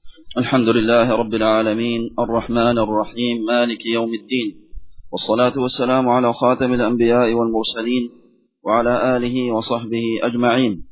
الحمد لله رب العالمين الرحمن الرحيم مالك يوم الدين، والصلاة والسلام على خاتم الأنبياء والمرسلين وعلى آله وصحبه أجمعين.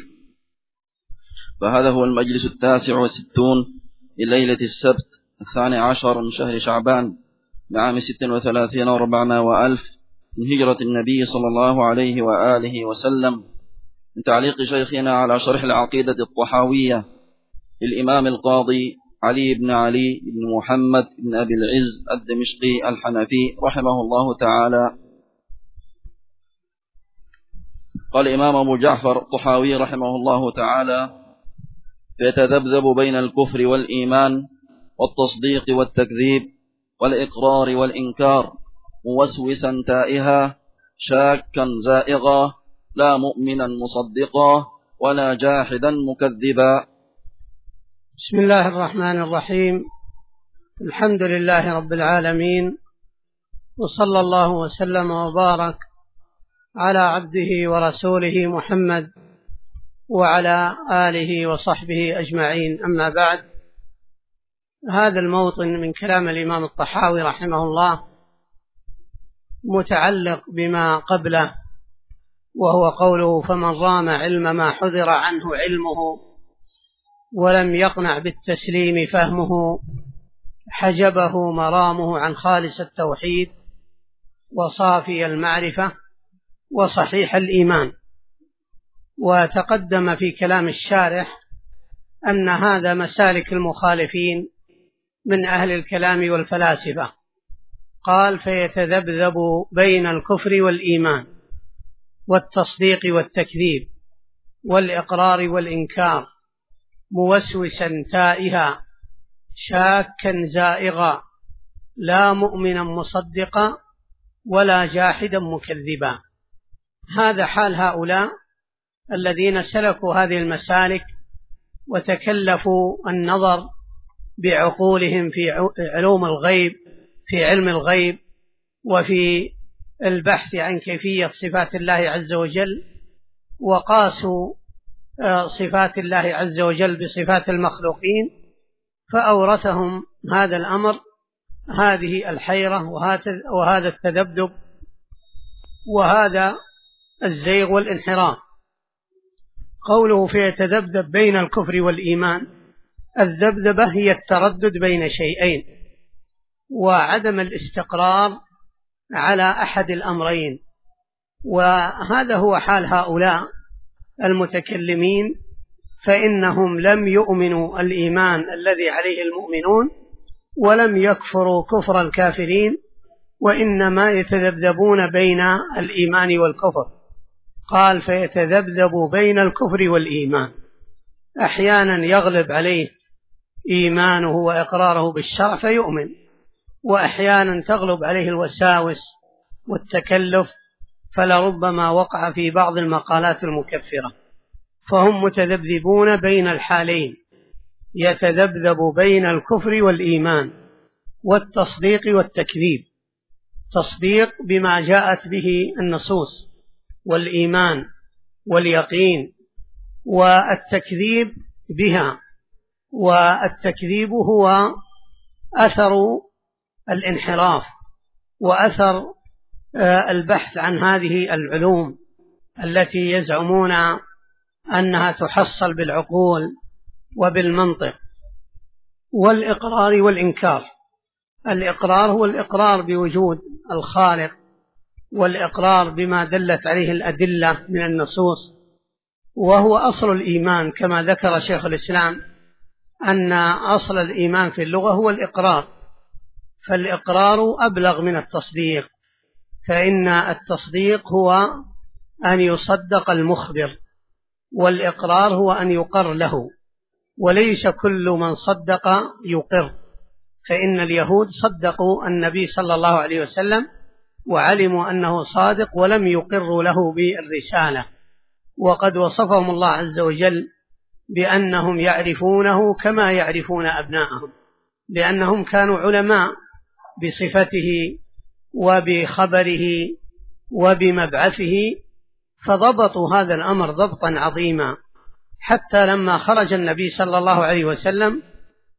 فهذا هو المجلس 69 لليلة السبت 12 من شهر شعبان لعام 36 و400 من هجرة النبي صلى الله عليه وآله وسلم، من تعليق شيخنا على شرح العقيدة الطحاوية للإمام القاضي علي بن علي بن محمد بن أبي العز الدمشقي الحنفي رحمه الله تعالى. قال الإمام أبو جعفر الطحاوي رحمه الله تعالى: فيتذبذب بين الكفر والإيمان والتصديق والتكذيب والإقرار والإنكار، موسوسا تائها، شاكا زائغا، لا مؤمنا مصدقا ولا جاحدا مكذبا. بسم الله الرحمن الرحيم. الحمد لله رب العالمين، وصلى الله وسلم وبارك على عبده ورسوله محمد وعلى آله وصحبه أجمعين. أما بعد، هذا الموطن من كلام الإمام الطحاوي رحمه الله متعلق بما قبله، وهو قوله: فمن رام علم ما حذر عنه علمه ولم يقنع بالتسليم فهمه، حجبه مرامه عن خالص التوحيد وصافي المعرفة وصحيح الإيمان. وتقدم في كلام الشارح أن هذا مسالك المخالفين من أهل الكلام والفلاسفة. قال: فيتذبذب بين الكفر والإيمان والتصديق والتكذيب والإقرار والإنكار، موسوسا تائها، شاكا زائغا، لا مؤمنا مصدقا ولا جاحدا مكذبا. هذا حال هؤلاء الذين سلكوا هذه المسالك وتكلفوا النظر بعقولهم في علوم الغيب، في علم الغيب، وفي البحث عن كيفية صفات الله عز وجل، وقاسوا صفات الله عز وجل بصفات المخلوقين، فأورثهم هذا الأمر، هذه الحيرة وهذا التذبذب وهذا الزيغ والانحراف. قوله فيتذبذب بين الكفر والإيمان، الذبذبة هي التردد بين شيئين وعدم الاستقرار على أحد الأمرين، وهذا هو حال هؤلاء المتكلمين، فإنهم لم يؤمنوا الإيمان الذي عليه المؤمنون ولم يكفروا كفر الكافرين، وإنما يتذبذبون بين الإيمان والكفر. قال: فيتذبذب بين الكفر والإيمان، أحيانا يغلب عليه إيمانه وإقراره بالشرع فيؤمن، وأحيانا تغلب عليه الوساوس والتكلف فلربما وقع في بعض المقالات المكفرة. فهم متذبذبون بين الحالين، يتذبذب بين الكفر والإيمان والتصديق والتكذيب، تصديق بما جاءت به النصوص والإيمان واليقين، والتكذيب بها. والتكذيب هو أثر الانحراف وأثر البحث عن هذه العلوم التي يزعمون أنها تحصل بالعقول وبالمنطق. والإقرار والإنكار، الإقرار هو الإقرار بوجود الخالق، والإقرار بما دلت عليه الأدلة من النصوص، وهو أصل الإيمان، كما ذكر شيخ الإسلام أن أصل الإيمان في اللغة هو الإقرار، فالإقرار أبلغ من التصديق، فإن التصديق هو أن يصدق المخبر، والإقرار هو أن يقر له، وليس كل من صدق يقر. فإن اليهود صدقوا النبي صلى الله عليه وسلم وعلموا أنه صادق ولم يقروا له بالرسالة، وقد وصفهم الله عز وجل بأنهم يعرفونه كما يعرفون أبناءهم، لأنهم كانوا علماء بصفته وبخبره وبمبعثه، فضبطوا هذا الأمر ضبطا عظيما، حتى لما خرج النبي صلى الله عليه وسلم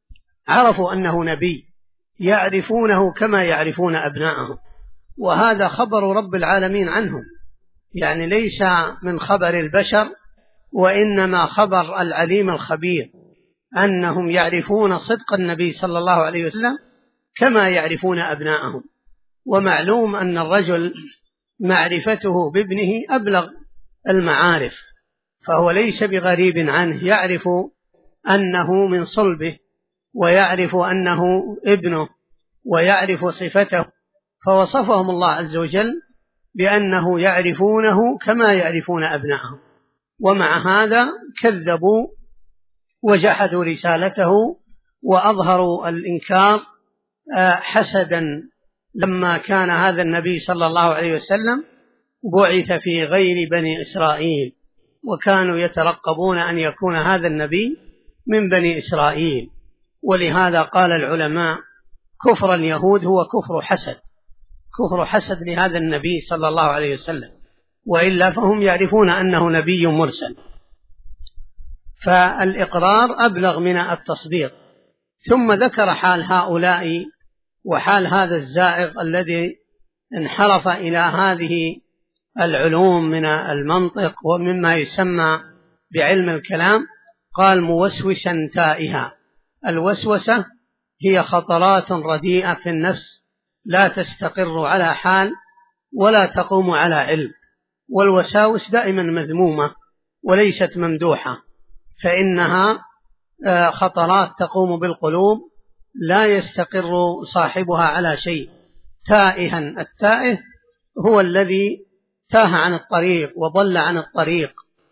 عرفوا أنه نبي، يعرفونه كما يعرفون أبناءهم، وهذا خبر رب العالمين عنهم، يعني ليس من خبر البشر، وإنما خبر العليم الخبير أنهم يعرفون صدق النبي صلى الله عليه وسلم كما يعرفون أبناءهم. ومعلوم أن الرجل معرفته بابنه أبلغ المعارف، فهو ليس بغريب عنه، يعرف أنه من صلبه ويعرف أنه ابنه ويعرف صفته، فوصفهم الله عز وجل بأنه يعرفونه كما يعرفون أبناءهم. ومع هذا كذبوا وجحدوا رسالته وأظهروا الإنكار حسدا لما كان هذا النبي صلى الله عليه وسلم بعث في غير بني إسرائيل، وكانوا يترقبون أن يكون هذا النبي من بني إسرائيل. ولهذا قال العلماء كفر اليهود هو كفر حسد لهذا النبي صلى الله عليه وسلم، وإلا فهم يعرفون أنه نبي مرسل. فالإقرار أبلغ من التصديق. ثم ذكر حال هؤلاء وحال هذا الزائغ الذي انحرف إلى هذه العلوم من المنطق ومما يسمى بعلم الكلام. قال موسوسا تائها. الوسوسة هي خطرات رديئة في النفس لا تستقر على حال ولا تقوم على علم، والوساوس دائما مذمومة وليست ممدوحة، فإنها خطرات تقوم بالقلوب لا يستقر صاحبها على شيء. تائها، التائه هو الذي تاه عن الطريق وضل عن الطريق،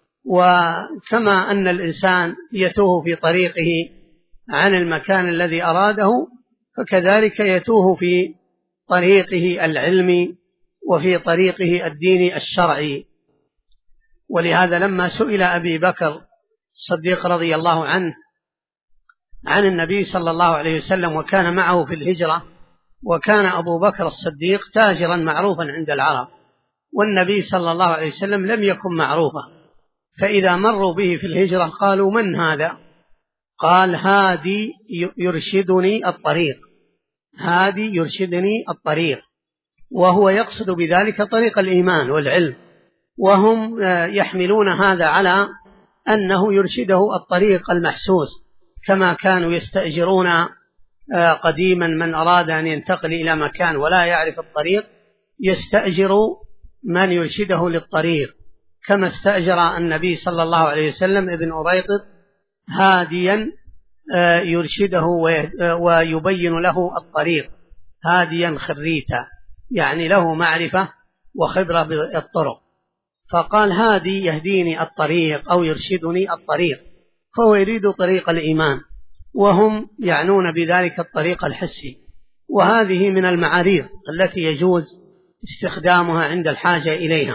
وكما أن الإنسان يتوه في طريقه عن المكان الذي أراده، فكذلك يتوه في طريقه العلمي وفي طريقه الديني الشرعي. ولهذا لما سئل أبي بكر الصديق رضي الله عنه عن النبي صلى الله عليه وسلم وكان معه في الهجرة، وكان أبو بكر الصديق تاجرا معروفا عند العرب، والنبي صلى الله عليه وسلم لم يكن معروفا، فإذا مروا به في الهجرة قالوا من هذا؟ قال هادي يرشدني الطريق، هادي يرشدني الطريق، وهو يقصد بذلك طريق الإيمان والعلم، وهم يحملون هذا على أنه يرشده الطريق المحسوس، كما كانوا يستأجرون قديما من أراد أن ينتقل إلى مكان ولا يعرف الطريق يستأجر من يرشده للطريق، كما استأجر النبي صلى الله عليه وسلم ابن أريقط هاديا يرشده ويبين له الطريق، هاديا خريتا، يعني له معرفة وخبرة بالطرق. فقال هادي يهديني الطريق أو يرشدني الطريق، فهو يريد طريق الإيمان، وهم يعنون بذلك الطريق الحسي. وهذه من المعاريض التي يجوز استخدامها عند الحاجة إليها.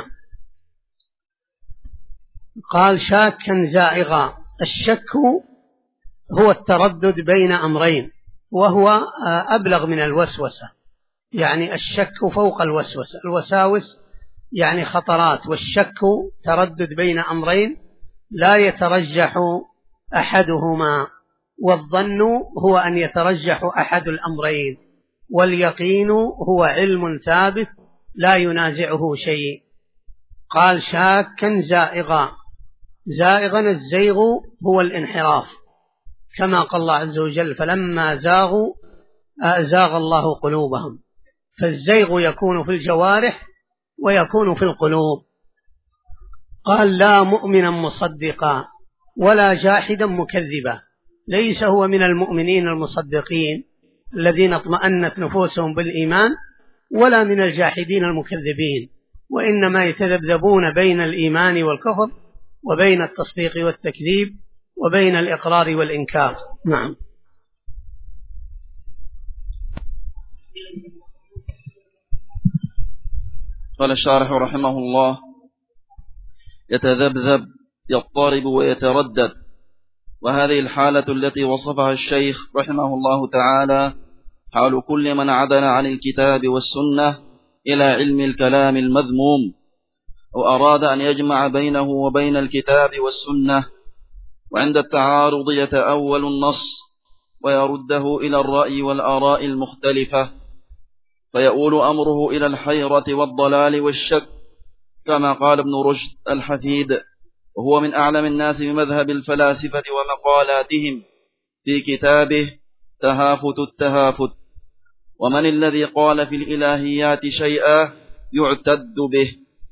قال شاكا زائغا. الشك هو التردد بين أمرين، وهو أبلغ من الوسوسة، يعني الشك فوق الوسوسة. الوساوس يعني خطرات، والشك تردد بين أمرين لا يترجح أحدهما، والظن هو أن يترجح أحد الأمرين، واليقين هو علم ثابت لا ينازعه شيء. قال شاكا زائغا. زائغا الزيغ هو الانحراف، كما قال الله عز وجل فلما زاغوا أزاغ الله قلوبهم، فالزيغ يكون في الجوارح ويكون في القلوب. قال لا مؤمنا مصدقا ولا جاحدا مكذبا. ليس هو من المؤمنين المصدقين الذين اطمأنت نفوسهم بالإيمان، ولا من الجاحدين المكذبين، وإنما يتذبذبون بين الإيمان والكفر، وبين التصديق والتكذيب، وبين الإقرار والإنكار. نعم. قال الشارح رحمه الله يتذبذب يضطرب ويتردد، وهذه الحالة التي وصفها الشيخ رحمه الله تعالى حال كل من عدل عن الكتاب والسنة إلى علم الكلام المذموم، وأراد أن يجمع بينه وبين الكتاب والسنة، وعند التعارض يتأول النص ويرده إلى الرأي والآراء المختلفة، فيؤول أمره إلى الحيرة والضلال والشك، كما قال ابن رشد الحفيد وهو من أعلم الناس بمذهب الفلاسفة ومقالاتهم في كتابه تهافت التهافت: ومن الذي قال في الإلهيات شيئا يعتد به.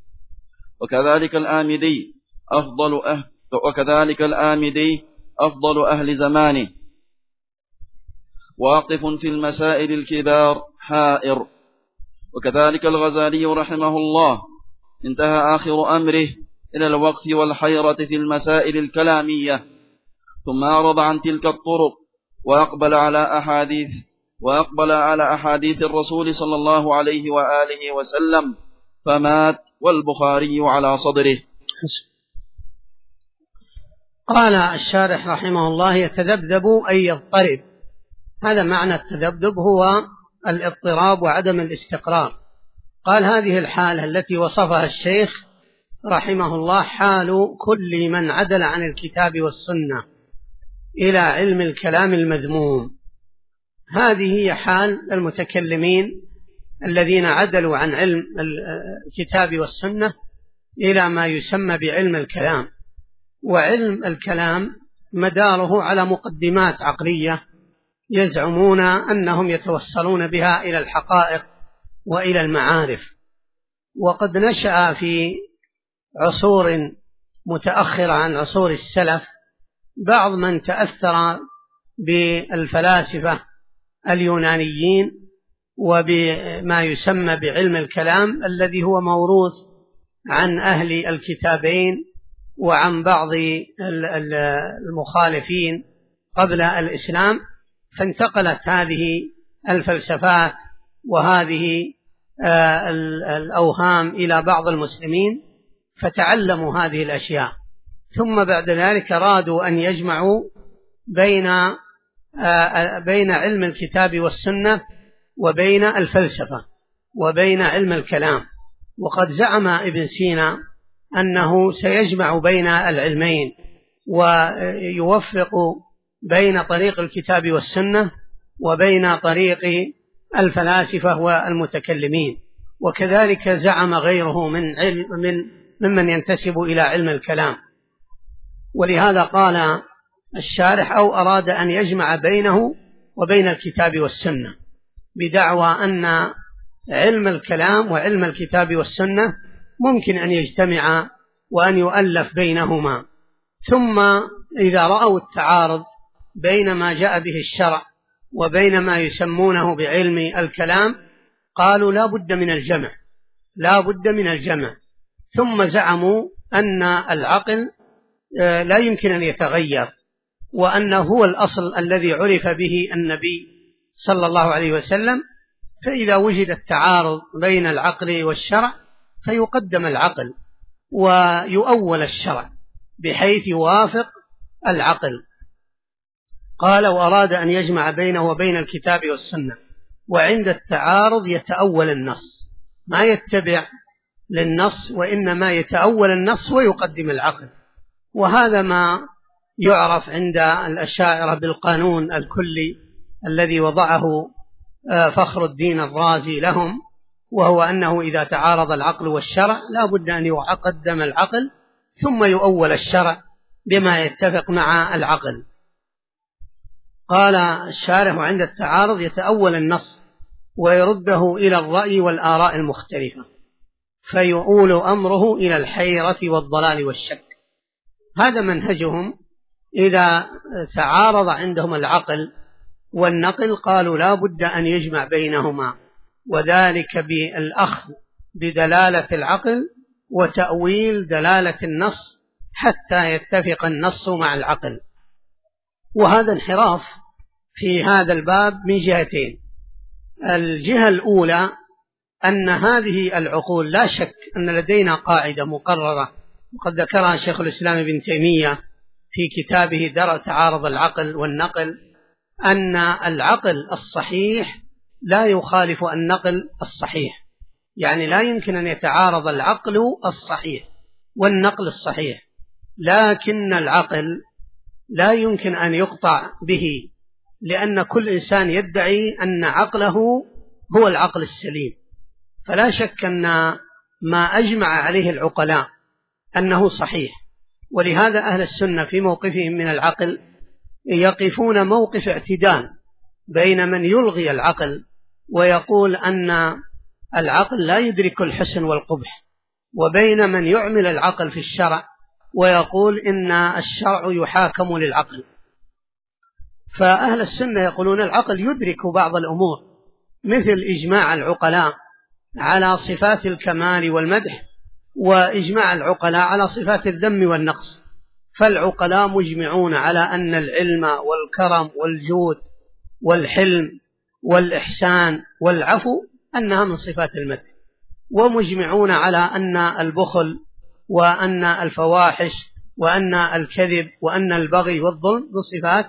وكذلك الآمدي أفضل أهل زمانه، واقف في المسائل الكبار حائر. وكذلك الغزالي رحمه الله انتهى آخر أمره إلى الوقف والحيرة في المسائل الكلامية، ثم أعرض عن تلك الطرق وأقبل على أحاديث الرسول صلى الله عليه وآله وسلم، فمات والبخاري على صدره. قال الشارح رحمه الله: يتذبذب أي يضطرب. هذا معنى التذبذب، هو الاضطراب وعدم الاستقرار. قال: هذه الحالة التي وصفها الشيخ رحمه الله حال كل من عدل عن الكتاب والسنة إلى علم الكلام المذموم. هذه هي حال المتكلمين الذين عدلوا عن علم الكتاب والسنة إلى ما يسمى بعلم الكلام. وعلم الكلام مداره على مقدمات عقلية يزعمون أنهم يتوصلون بها إلى الحقائق وإلى المعارف. وقد نشأ في عصور متأخرة عن عصور السلف بعض من تأثر بالفلاسفة اليونانيين وبما يسمى بعلم الكلام الذي هو موروث عن أهل الكتابين وعن بعض المخالفين قبل الإسلام، فانتقلت هذه الفلسفات وهذه الأوهام إلى بعض المسلمين فتعلموا هذه الأشياء، ثم بعد ذلك أرادوا أن يجمعوا بين علم الكتاب والسنة وبين الفلسفة وبين علم الكلام. وقد زعم ابن سينا أنه سيجمع بين العلمين ويوفق بين طريق الكتاب والسنة وبين طريق الفلاسفة والمتكلمين. وكذلك زعم غيره ممن ينتسب إلى علم الكلام. ولهذا قال الشارح: أو أراد أن يجمع بينه وبين الكتاب والسنة، بدعوى أن علم الكلام وعلم الكتاب والسنة ممكن أن يجتمع وأن يؤلف بينهما. ثم إذا رأوا التعارض بين ما جاء به الشرع وبين ما يسمونه بعلم الكلام قالوا لا بد من الجمع. ثم زعموا أن العقل لا يمكن أن يتغير، وأنه هو الأصل الذي عرف به النبي صلى الله عليه وسلم، فإذا وجد التعارض بين العقل والشرع فيقدم العقل ويؤول الشرع بحيث يوافق العقل. قال: وأراد أن يجمع بينه وبين الكتاب والسنة، وعند التعارض يتأول النص، ما يتبع للنص وإنما يتأول النص ويقدم العقل. وهذا ما يعرف عند الأشاعرة بالقانون الكلي الذي وضعه فخر الدين الرازي لهم، وهو أنه إذا تعارض العقل والشرع لا بد أن يقدم العقل ثم يؤول الشرع بما يتفق مع العقل. قال الشارح: عند التعارض يتأول النص ويرده إلى الرأي والآراء المختلفة، فيؤول أمره إلى الحيرة والضلال والشك. هذا منهجهم. إذا تعارض عندهم العقل والنقل قالوا لا بد أن يجمع بينهما، وذلك بالأخذ بدلالة العقل وتأويل دلالة النص حتى يتفق النص مع العقل. وهذا انحراف في هذا الباب من جهتين. الجهة الأولى أن هذه العقول لا شك أن لدينا قاعدة مقررة وقد ذكرها شيخ الإسلام ابن تيمية في كتابه درء تعارض العقل والنقل، أن العقل الصحيح لا يخالف النقل الصحيح، يعني لا يمكن أن يتعارض العقل الصحيح والنقل الصحيح، لكن العقل لا يمكن أن يقطع به لأن كل إنسان يدعي أن عقله هو العقل السليم، فلا شك أن ما أجمع عليه العقلاء أنه صحيح. ولهذا أهل السنة في موقفهم من العقل يقفون موقف اعتدال بين من يلغي العقل ويقول أن العقل لا يدرك الحسن والقبح، وبين من يعمل العقل في الشرع ويقول إن الشرع يحاكم للعقل. فأهل السنة يقولون العقل يدرك بعض الأمور، مثل إجماع العقلاء على صفات الكمال والمدح، وإجماع العقلاء على صفات الذم والنقص. فالعقلاء مجمعون على أن العلم والكرم والجود والحلم والإحسان والعفو أنها من صفات المدح، ومجمعون على أن البخل وأن الفواحش وأن الكذب وأن البغي والظلم من صفات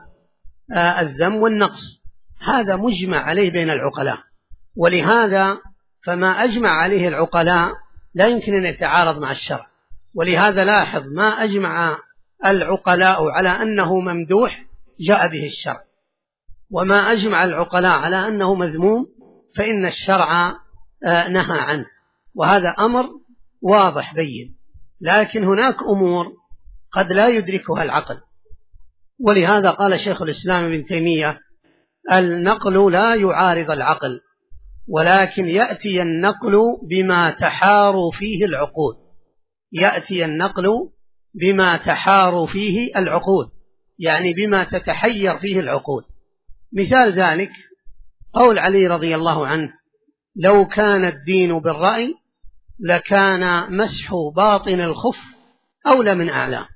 الذم والنقص. هذا مجمع عليه بين العقلاء، ولهذا فما أجمع عليه العقلاء لا يمكن أن يتعارض مع الشرع. ولهذا لاحظ ما أجمع العقلاء على أنه ممدوح جاء به الشرع، وما أجمع العقلاء على أنه مذموم فإن الشرع نهى عنه، وهذا أمر واضح بين. لكن هناك أمور قد لا يدركها العقل، ولهذا قال شيخ الإسلام ابن تيمية: النقل لا يعارض العقل، ولكن يأتي النقل بما تحار فيه العقول. يأتي النقل بما تحار فيه العقول، يعني بما تتحير فيه العقول. مثال ذلك قول علي رضي الله عنه: لو كان الدين بالرأي لكان مسح باطن الخف أولى من أعلاه.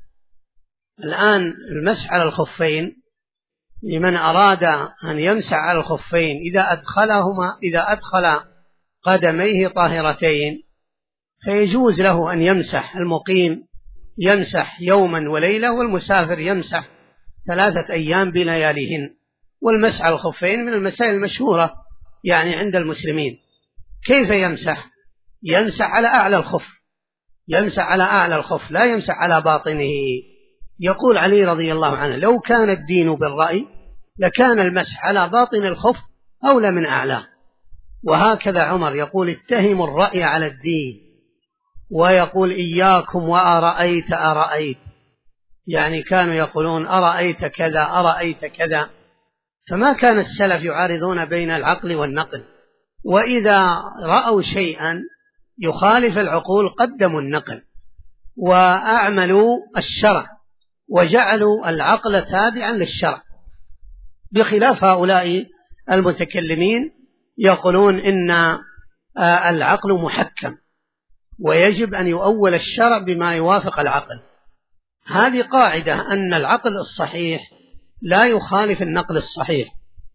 الآن المسح على الخفين لمن أراد أن يمسح على الخفين إذا أدخل قدميه طاهرتين فيجوز له أن يمسح. المقيم يمسح يوما وليلة، والمسافر يمسح 3 أيام بلياليهن. والمسح على الخفين من المسائل المشهورة يعني عند المسلمين. كيف يمسح؟ يمسح على أعلى الخف، يمسح على أعلى الخف، لا يمسح على باطنه. يقول علي رضي الله عنه: لو كان الدين بالرأي لكان المسح على باطن الخف أولى من أعلاه. وهكذا عمر يقول: اتهموا الرأي على الدين، ويقول: إياكم وأرأيت أرأيت، يعني كانوا يقولون أرأيت كذا أرأيت كذا. فما كان السلف يعارضون بين العقل والنقل، وإذا رأوا شيئا يخالف العقول قدموا النقل وأعملوا الشرع وجعلوا العقل تابعا للشرع، بخلاف هؤلاء المتكلمين يقولون إن العقل محكم ويجب أن يؤول الشرع بما يوافق العقل. هذه قاعدة أن العقل الصحيح لا يخالف النقل الصحيح.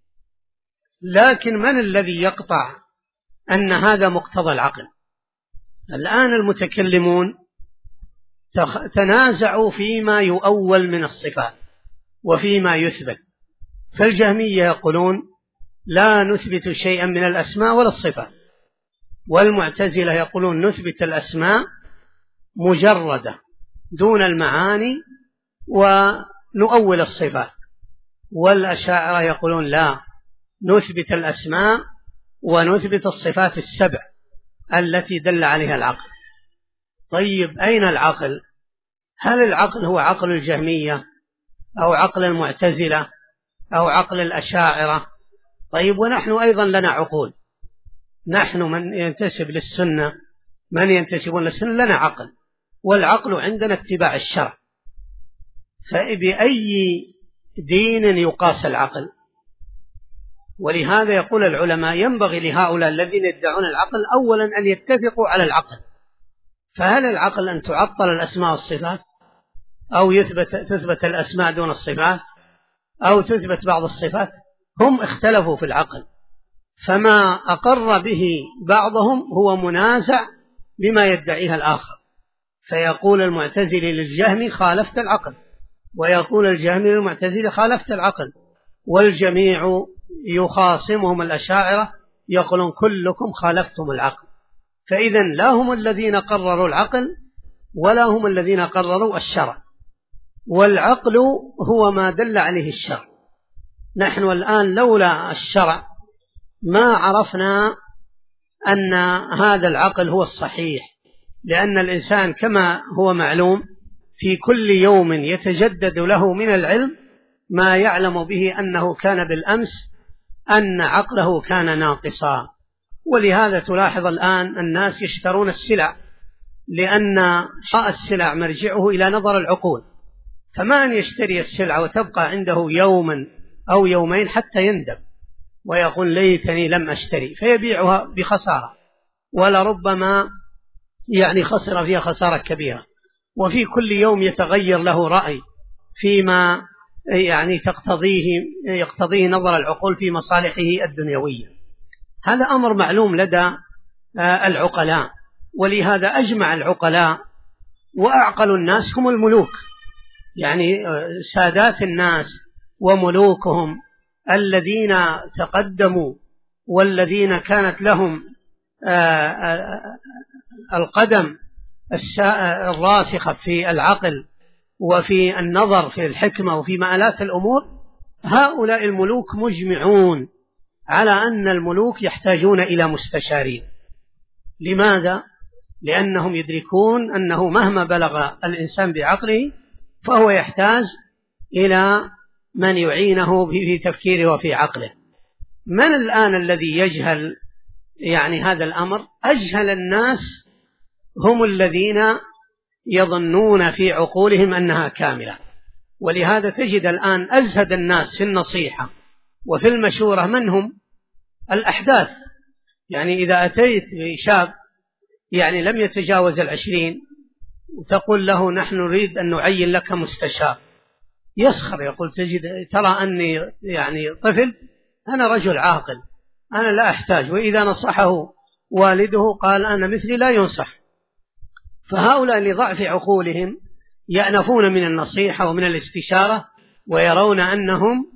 لكن من الذي يقطع أن هذا مقتضى العقل؟ الآن المتكلمون تنازعوا فيما يؤول من الصفات وفيما يثبت. فالجهمية يقولون لا نثبت شيئا من الأسماء ولا الصفات، والمعتزلة يقولون نثبت الأسماء مجردة دون المعاني ونؤول الصفات، والأشاعرة يقولون لا، نثبت الأسماء ونثبت الصفات السبع التي دل عليها العقل. طيب أين العقل؟ هل العقل هو عقل الجهمية أو عقل المعتزلة أو عقل الأشاعرة؟ طيب ونحن أيضا لنا عقول، نحن من ينتسب للسنة، من ينتسبون للسنة لنا عقل، والعقل عندنا اتباع الشرع. فبأي دين يقاس العقل؟ ولهذا يقول العلماء ينبغي لهؤلاء الذين يدعون العقل أولا أن يتفقوا على العقل. فهل العقل أن تعطل الأسماء والصفات، أو تثبت الأسماء دون الصفات، أو تثبت بعض الصفات؟ هم اختلفوا في العقل، فما أقر به بعضهم هو منازع بما يدعيه الآخر. فيقول المعتزلي للجهمي خالفت العقل، ويقول الجهمي للمعتزلي خالفت العقل، والجميع يخاصمهم الأشاعرة يقولون كلكم خالفتم العقل. فإذا لا هم الذين قرروا العقل ولا هم الذين قرروا الشرع، والعقل هو ما دل عليه الشرع. نحن الآن لولا الشرع ما عرفنا أن هذا العقل هو الصحيح، لأن الإنسان كما هو معلوم في كل يوم يتجدد له من العلم ما يعلم به أنه كان بالأمس أن عقله كان ناقصا. ولهذا تلاحظ الآن الناس يشترون السلع، لأن شراء السلع مرجعه إلى نظر العقول، فما أن يشتري السلع وتبقى عنده يوما أو يومين حتى يندم ويقول ليتني لم أشتري، فيبيعها بخسارة، ولربما خسر فيها خسارة كبيرة. وفي كل يوم يتغير له رأي فيما يقتضيه نظر العقول في مصالحه الدنيوية. هذا أمر معلوم لدى العقلاء، ولهذا أجمع العقلاء وأعقل الناس هم الملوك، سادات الناس وملوكهم الذين تقدموا والذين كانت لهم القدم الراسخة في العقل وفي النظر في الحكمة وفي مآلات الأمور، هؤلاء الملوك مجمعون على أن الملوك يحتاجون إلى مستشارين. لماذا؟ لأنهم يدركون أنه مهما بلغ الإنسان بعقله فهو يحتاج إلى من يعينه في تفكيره وفي عقله. من الآن الذي يجهل هذا الأمر؟ أجهل الناس هم الذين يظنون في عقولهم أنها كاملة. ولهذا تجد الآن أزهد الناس في النصيحة وفي المشورة من هم؟ الأحداث. إذا أتيت شاب لم يتجاوز 20 وتقول له نحن نريد أن نعين لك مستشار، يسخر، يقول ترى أني طفل، أنا رجل عاقل، أنا لا أحتاج. وإذا نصحه والده قال أنا مثلي لا ينصح. فهؤلاء لضعف عقولهم يأنفون من النصيحة ومن الاستشارة، ويرون أنهم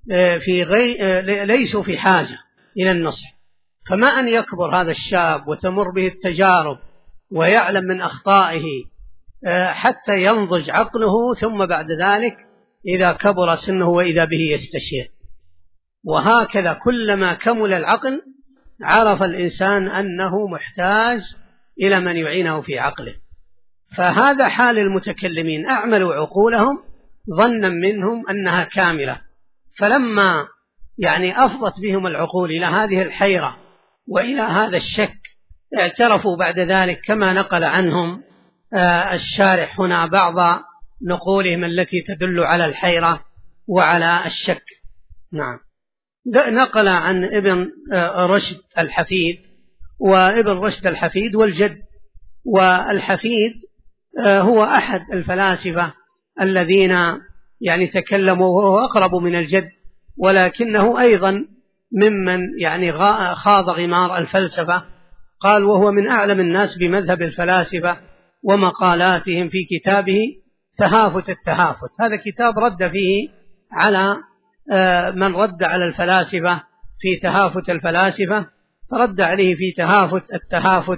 ليسوا في حاجة إلى النصح. فما أن يكبر هذا الشاب وتمر به التجارب ويعلم من أخطائه حتى ينضج عقله، ثم بعد ذلك إذا كبر سنه وإذا به يستشير. وهكذا كلما كمل العقل عرف الإنسان أنه محتاج إلى من يعينه في عقله. فهذا حال المتكلمين، أعملوا عقولهم ظنا منهم أنها كاملة، فلما أفضت بهم العقول إلى هذه الحيرة وإلى هذا الشك اعترفوا بعد ذلك، كما نقل عنهم الشارح هنا بعض نقولهم التي تدل على الحيرة وعلى الشك. نعم. نقل عن ابن رشد الحفيد، وابن رشد الحفيد والجد، والحفيد هو أحد الفلاسفة الذين تكلموا، وهو أقرب من الجد، ولكنه أيضا ممن خاض غمار الفلسفة. قال وهو من أعلم الناس بمذهب الفلاسفة ومقالاتهم في كتابه تهافت التهافت. هذا كتاب رد فيه على من رد على الفلاسفة في تهافت الفلاسفة، فرد عليه في تهافت التهافت،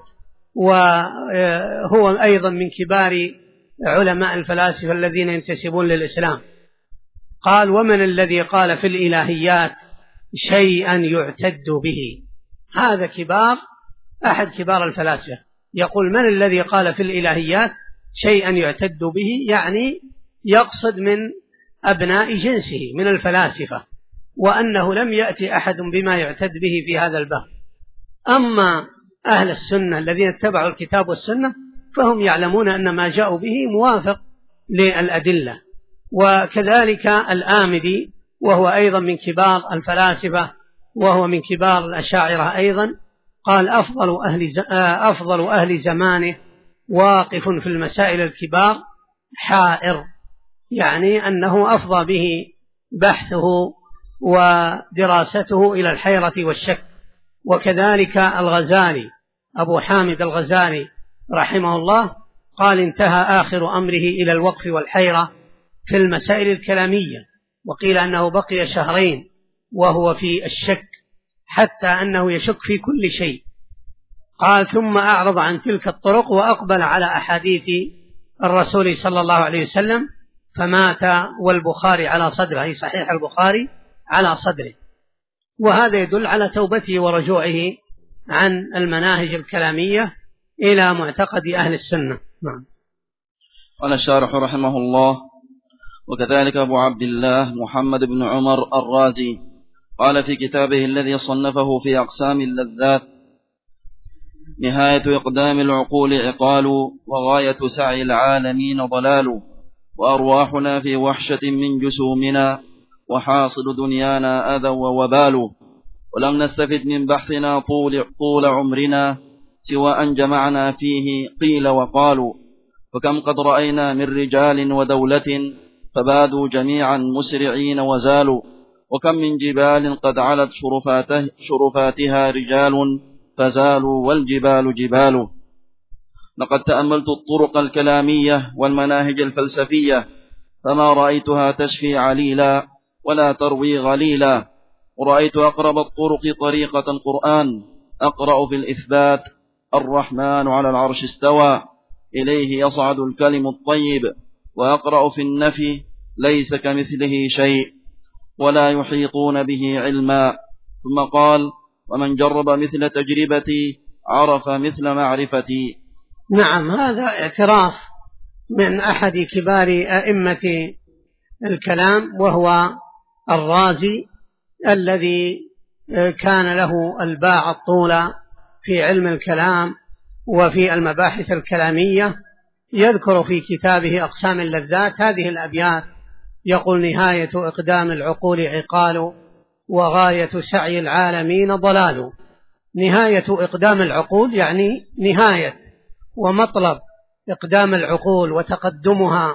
وهو أيضا من كبار علماء الفلاسفة الذين ينتسبون للإسلام. قال ومن الذي قال في الإلهيات شيئا يعتد به؟ هذا أحد كبار الفلاسفة يقول من الذي قال في الإلهيات شيئا يعتد به، يقصد من أبناء جنسه من الفلاسفة، وأنه لم يأتي أحد بما يعتد به في هذا الباب. أما أهل السنة الذين اتبعوا الكتاب والسنة فهم يعلمون أن ما جاءوا به موافق للأدلة. وكذلك الآمدي وهو أيضا من كبار الفلاسفة وهو من كبار الأشاعرة أيضا، قال أفضل أهل زمانه واقف في المسائل الكبار حائر، أنه أفضى به بحثه ودراسته إلى الحيرة والشك. وكذلك الغزالي أبو حامد الغزالي رحمه الله قال انتهى آخر أمره إلى الوقف والحيرة في المسائل الكلامية، وقيل أنه بقي 2 شهرين وهو في الشك حتى أنه يشك في كل شيء. قال ثم أعرض عن تلك الطرق وأقبل على أحاديث الرسول صلى الله عليه وسلم فمات والبخاري على صدره، صحيح البخاري على صدره، وهذا يدل على توبته ورجوعه عن المناهج الكلامية إلى معتقد أهل السنة. نعم. قال الشارح رحمه الله: وكذلك أبو عبد الله محمد بن عمر الرازي قال في كتابه الذي صنفه في أقسام اللذات: نهاية إقدام العقول عقال، وغاية سعي العالمين ضلال، وأرواحنا في وحشة من جسومنا، وحاصل دنيانا أذى ووبال، ولم نستفد من بحثنا طول عمرنا سوى أن جمعنا فيه قيل وقالوا، فكم قد رأينا من رجال ودولة فبادوا جميعا مسرعين وزالوا، وكم من جبال قد علت شرفاتها رجال فزالوا والجبال جبال. لقد تأملت الطرق الكلامية والمناهج الفلسفية فما رأيتها تشفي عليلا ولا تروي غليلا، ورأيت أقرب الطرق طريقة القرآن، أقرأ في الإثبات: الرحمن على العرش استوى، إليه يصعد الكلم الطيب، وأقرأ في النفي: ليس كمثله شيء، ولا يحيطون به علما. ثم قال: ومن جرب مثل تجربتي عرف مثل معرفتي. نعم، هذا اعتراف من أحد كبار أئمة الكلام، وهو الرازي الذي كان له الباع الطولى في علم الكلام وفي المباحث الكلامية. يذكر في كتابه أقسام اللذات هذه الأبيات، يقول: نهاية إقدام العقول عقال، وغاية سعي العالمين ضلال. نهاية إقدام العقول يعني نهاية ومطلب إقدام العقول وتقدمها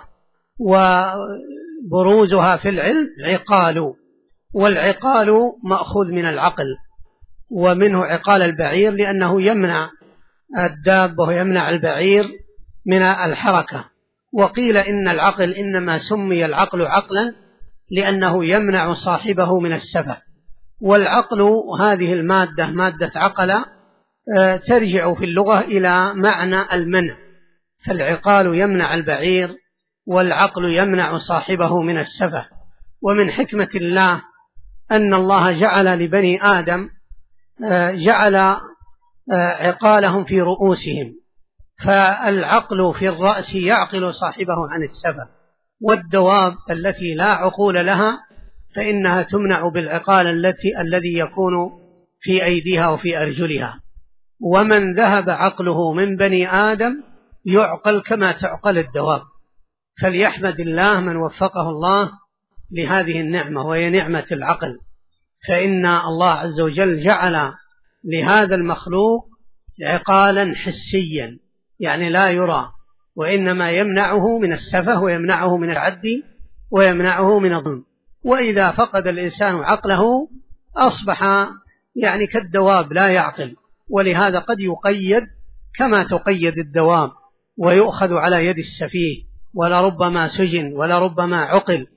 وبروزها في العلم عقال، والعقال مأخوذ من العقل، ومنه عقال البعير لأنه يمنع الدابة ويمنع البعير من الحركة. وقيل إن العقل إنما سمي العقل عقلا لأنه يمنع صاحبه من السفه. والعقل هذه المادة مادة عقل ترجع في اللغة إلى معنى المنع، فالعقال يمنع البعير والعقل يمنع صاحبه من السفه. ومن حكمة الله أن الله جعل لبني آدم جعل عقالهم في رؤوسهم، فالعقل في الرأس يعقل صاحبه عن السفه، والدواب التي لا عقول لها فإنها تمنع بالعقال الذي يكون في أيديها وفي أرجلها. ومن ذهب عقله من بني آدم يعقل كما تعقل الدواب. فليحمد الله من وفقه الله لهذه النعمة، وهي نعمة العقل، فإن الله عز وجل جعل لهذا المخلوق عقالا حسيا يعني لا يرى، وإنما يمنعه من السفه ويمنعه من العد ويمنعه من الظلم. وإذا فقد الإنسان عقله أصبح يعني كالدواب لا يعقل، ولهذا قد يقيد كما تقيد الدواب ويؤخذ على يد السفيه، ولربما سجن ولربما عقل.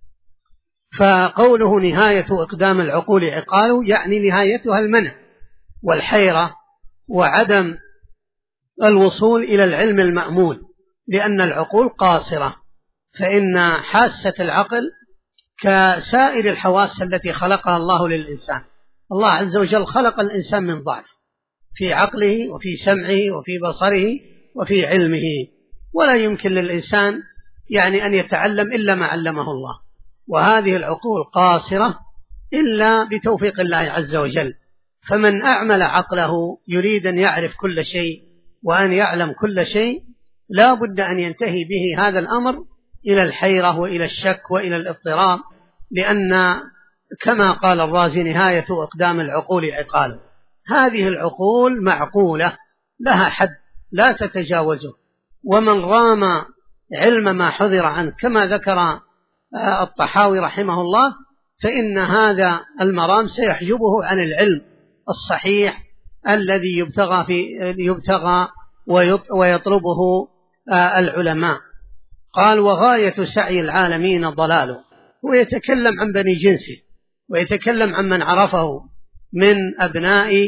فقوله نهاية إقدام العقول عقال يعني نهايتها المنع والحيرة وعدم الوصول إلى العلم المأمول، لأن العقول قاصرة. فإن حاسة العقل كسائر الحواس التي خلقها الله للإنسان. الله عز وجل خلق الإنسان من ضعف في عقله وفي سمعه وفي بصره وفي علمه، ولا يمكن للإنسان يعني أن يتعلم إلا ما علمه الله، وهذه العقول قاصرة إلا بتوفيق الله عز وجل. فمن أعمل عقله يريد أن يعرف كل شيء وأن يعلم كل شيء لا بد أن ينتهي به هذا الأمر إلى الحيرة وإلى الشك وإلى الاضطراب، لأن كما قال الرازي نهاية إقدام العقول عقال. هذه العقول معقولة لها حد لا تتجاوزه، ومن رام علم ما حذر عنه كما ذكر الطحاوي رحمه الله فإن هذا المرام سيحجبه عن العلم الصحيح الذي يبتغى ويطلبه العلماء. قال: وغاية سعي العالمين ضلاله. هو يتكلم عن بني جنسه ويتكلم عن من عرفه من أبناء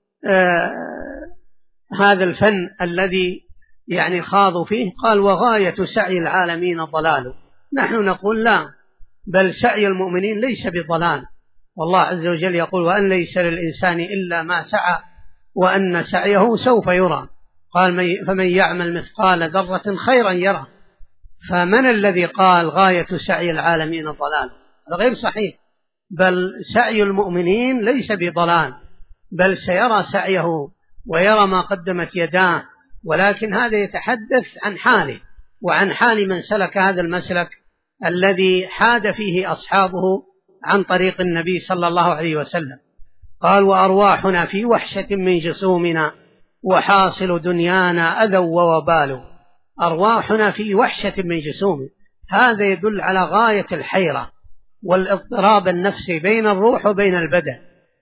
هذا الفن الذي يعني خاضوا فيه. قال: وغاية سعي العالمين ضلاله. نحن نقول لا، بل سعي المؤمنين ليس بضلال، والله عز وجل يقول وأن ليس للإنسان إلا ما سعى وأن سعيه سوف يرى. قال فمن يعمل مثقال ذرة خيرا يره. فمن الذي قال غاية سعي العالمين الضلال؟ هذا غير صحيح، بل سعي المؤمنين ليس بضلال، بل سيرى سعيه ويرى ما قدمت يداه، ولكن هذا يتحدث عن حاله وعن حال من سلك هذا المسلك الذي حاد فيه أصحابه عن طريق النبي صلى الله عليه وسلم. قال وأرواحنا في وحشة من جسومنا وحاصل دنيانا أذى ووبال. أرواحنا في وحشة من جسومنا، هذا يدل على غاية الحيرة والاضطراب النفسي بين الروح وبين البدن.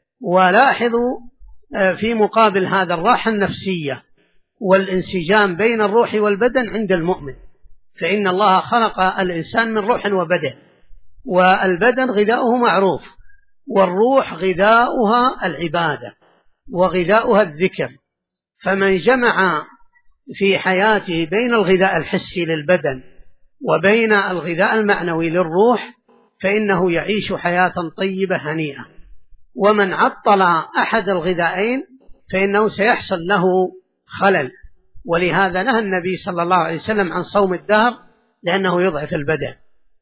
ولاحظوا في مقابل هذا الراحة النفسية والانسجام بين الروح والبدن عند المؤمن، فإن الله خلق الإنسان من روح وبدن، والبدن غذاؤه معروف، والروح غذاؤها العبادة وغذاؤها الذكر. فمن جمع في حياته بين الغذاء الحسي للبدن وبين الغذاء المعنوي للروح فإنه يعيش حياة طيبة هنيئة. ومن عطل أحد الغذائين فإنه سيحصل له خلل، ولهذا نهى النبي صلى الله عليه وسلم عن صوم الدهر لأنه يضعف البدن.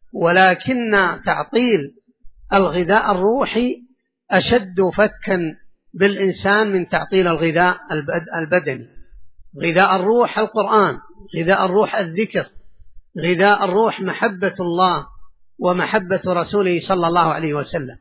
ولكن تعطيل الغذاء الروحي أشد فتكا بالإنسان من تعطيل الغذاء البدني. غذاء الروح القرآن، غذاء الروح الذكر، غذاء الروح محبة الله ومحبة رسوله صلى الله عليه وسلم.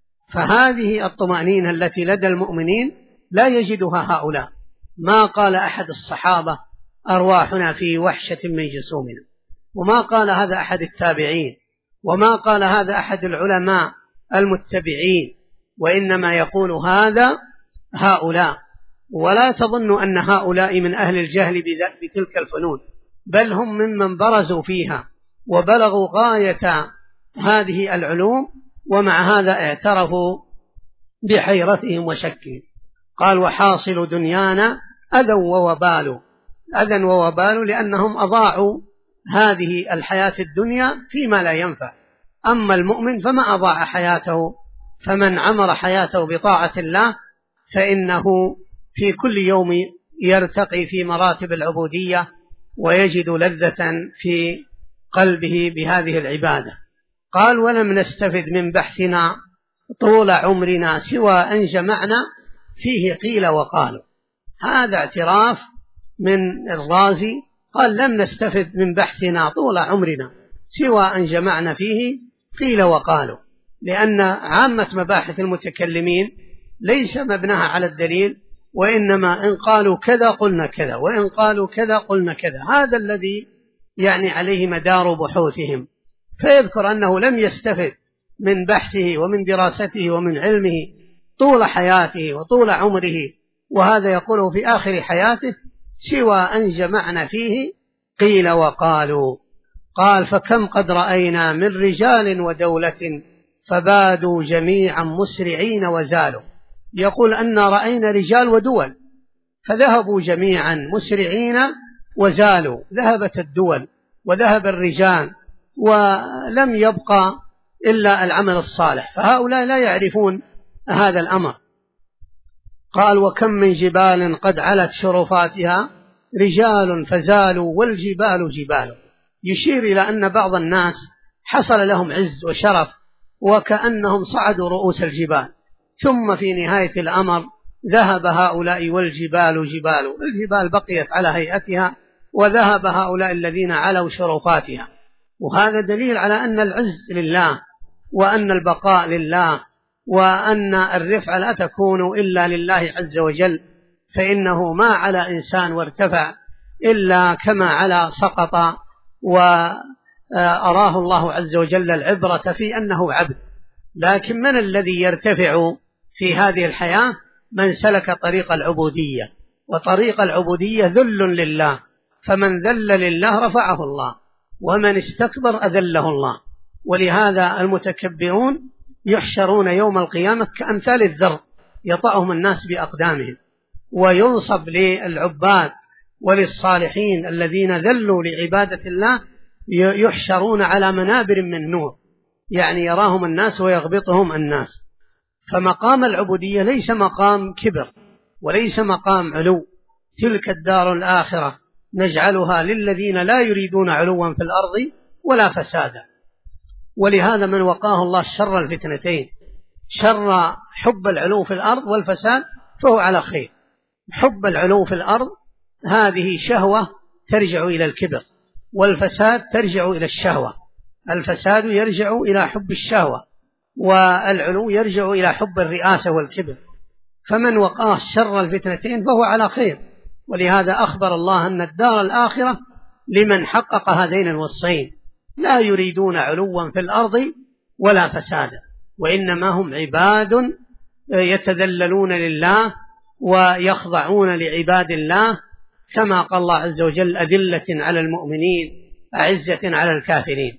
فهذه الطمأنينة التي لدى المؤمنين لا يجدها هؤلاء. ما قال أحد الصحابة أرواحنا في وحشة من جسومنا، وما قال هذا أحد التابعين، وما قال هذا أحد العلماء المتبعين، وإنما يقول هذا هؤلاء. ولا تظنوا أن هؤلاء من أهل الجهل بتلك الفنون، بل هم ممن برزوا فيها وبلغوا غاية هذه العلوم، ومع هذا اعترفوا بحيرتهم وشكهم. قال وحاصل دنيانا أذى ووبال. أذى ووبال لأنهم أضاعوا هذه الحياة الدنيا فيما لا ينفع. أما المؤمن فما أضاع حياته، فمن عمر حياته بطاعة الله فإنه في كل يوم يرتقي في مراتب العبودية ويجد لذة في قلبه بهذه العبادة. قال ولم نستفد من بحثنا طول عمرنا سوى أن جمعنا فيه قيل وقالوا. هذا اعتراف من الرازي، قال لم نستفد من بحثنا طول عمرنا سوى أن جمعنا فيه قيل وقالوا، لأن عامة مباحث المتكلمين ليس مبناها على الدليل، وإنما إن قالوا كذا قلنا كذا، وإن قالوا كذا قلنا كذا. هذا الذي يعني عليه مدار بحوثهم. فيذكر أنه لم يستفد من بحثه ومن دراسته ومن علمه طول حياته وطول عمره، وهذا يقوله في آخر حياته، سوى أن جمعنا فيه قيل وقالوا. قال فكم قد رأينا من رجال ودولة فبادوا جميعا مسرعين وزالوا. يقول أن رأينا رجال ودول فذهبوا جميعا مسرعين وزالوا، ذهبت الدول وذهب الرجال ولم يبقى إلا العمل الصالح، فهؤلاء لا يعرفون هذا الأمر. قال وكم من جبال قد علت شرفاتها رجال فزالوا والجبال جبال. يشير إلى أن بعض الناس حصل لهم عز وشرف وكأنهم صعدوا رؤوس الجبال، ثم في نهاية الأمر ذهب هؤلاء والجبال جبال. الجبال بقيت على هيئتها وذهب هؤلاء الذين علوا شرفاتها. وهذا دليل على أن العز لله، وأن البقاء لله، وأن الرفع لا تكون إلا لله عز وجل، فإنه ما على إنسان وارتفع إلا كما على سقط. وأراه الله عز وجل العبرة في أنه عبد. لكن من الذي يرتفع في هذه الحياة؟ من سلك طريق العبودية، وطريق العبودية ذل لله، فمن ذل لله رفعه الله، ومن استكبر أذله الله. ولهذا المتكبرون يحشرون يوم القيامة كأمثال الذر يطأهم الناس بأقدامهم، وينصب للعباد وللصالحين الذين ذلوا لعبادة الله يحشرون على منابر من نور، يعني يراهم الناس ويغبطهم الناس. فمقام العبودية ليس مقام كبر وليس مقام علو. تلك الدار الآخرة نجعلها للذين لا يريدون علوا في الأرض ولا فسادا. ولهذا من وقاه الله شر الفتنتين، شر حب العلو في الأرض والفساد، فهو على خير. حب العلو في الأرض هذه شهوة ترجع إلى الكبر، والفساد ترجع إلى الشهوة. الفساد يرجع إلى حب الشهوة، والعلو يرجع إلى حب الرئاسة والكبر. فمن وقاه شر الفتنتين فهو على خير. ولهذا أخبر الله أن الدار الآخرة لمن حقق هذين الوصفين: لا يريدون علوا في الأرض ولا فسادا، وإنما هم عباد يتذللون لله ويخضعون لعباد الله، كما قال الله عز وجل: أذلة على المؤمنين أعزة على الكافرين.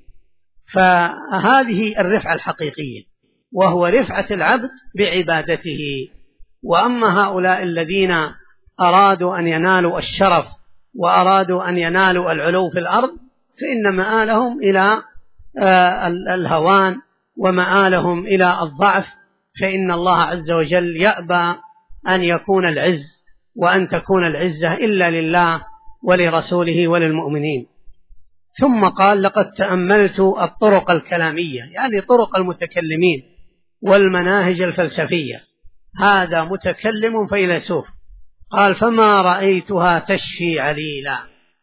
فهذه الرفعة الحقيقية، وهو رفعة العبد بعبادته. وأما هؤلاء الذين أرادوا أن ينالوا الشرف وأرادوا أن ينالوا العلو في الأرض، فإن مآلهم إلى الهوان ومآلهم إلى الضعف، فإن الله عز وجل يأبى أن يكون العز وأن تكون العزة إلا لله ولرسوله وللمؤمنين. ثم قال: لقد تأملت الطرق الكلامية، يعني طرق المتكلمين والمناهج الفلسفية. هذا متكلم فيلسوف. قال: فما رأيتها تشفي عليلا.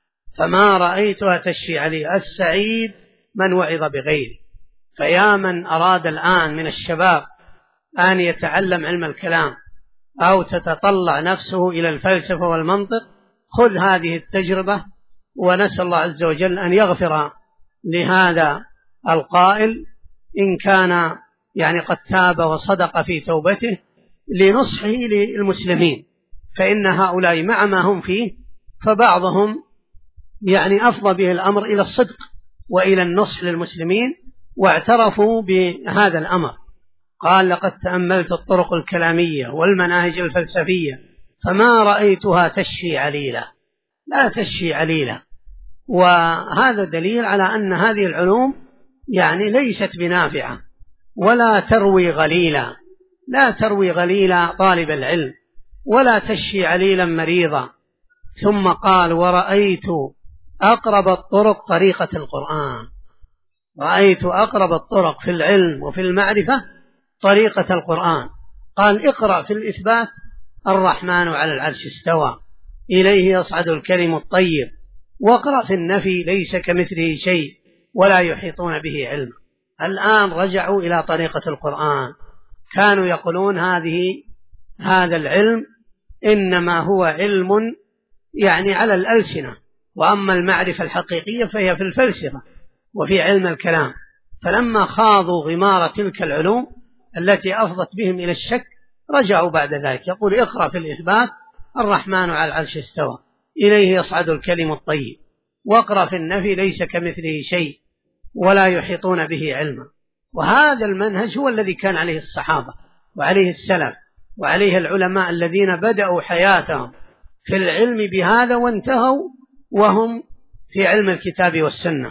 فما رأيتها تشفي عليلا. السعيد من وعظ بغيره. فيا من أراد الآن من الشباب أن يتعلم علم الكلام أو تتطلع نفسه إلى الفلسفة والمنطق، خذ هذه التجربة، ونسأل الله عز وجل أن يغفر لهذا القائل إن كان يعني قد تاب وصدق في توبته، لنصحه للمسلمين. فإن هؤلاء مع ما هم فيه، فبعضهم يعني أفضى به الأمر إلى الصدق وإلى النصح للمسلمين، واعترفوا بهذا الأمر. قال: لقد تأملت الطرق الكلامية والمناهج الفلسفية فما رأيتها تشفي عليلا. لا تشفي عليلا. وهذا دليل على أن هذه العلوم يعني ليست بنافعة، ولا تروي غليلا، لا تروي غليلا طالب العلم، ولا تشفي عليلا مريضا. ثم قال: ورأيت أقرب الطرق طريقة القرآن. رأيت أقرب الطرق في العلم وفي المعرفة طريقة القرآن. قال: اقرأ في الإثبات: الرحمن على العرش استوى، إليه يصعد الكلم الطيب. واقرأ في النفي: ليس كمثله شيء ولا يحيطون به علما. الآن رجعوا إلى طريقة القرآن. كانوا يقولون هذا العلم إنما هو علم يعني على الألسنة، وأما المعرفة الحقيقية فهي في الفلسفة وفي علم الكلام. فلما خاضوا غمار تلك العلوم التي أفضت بهم إلى الشك، رجعوا بعد ذلك. يقول: اقرأ في الإثبات: الرحمن على العرش استوى، إليه يصعد الكلم الطيب. واقرأ في النفي: ليس كمثله شيء ولا يحيطون به علما. وهذا المنهج هو الذي كان عليه الصحابة وعليه السلف وعليه العلماء الذين بدأوا حياتهم في العلم بهذا وانتهوا وهم في علم الكتاب والسنة.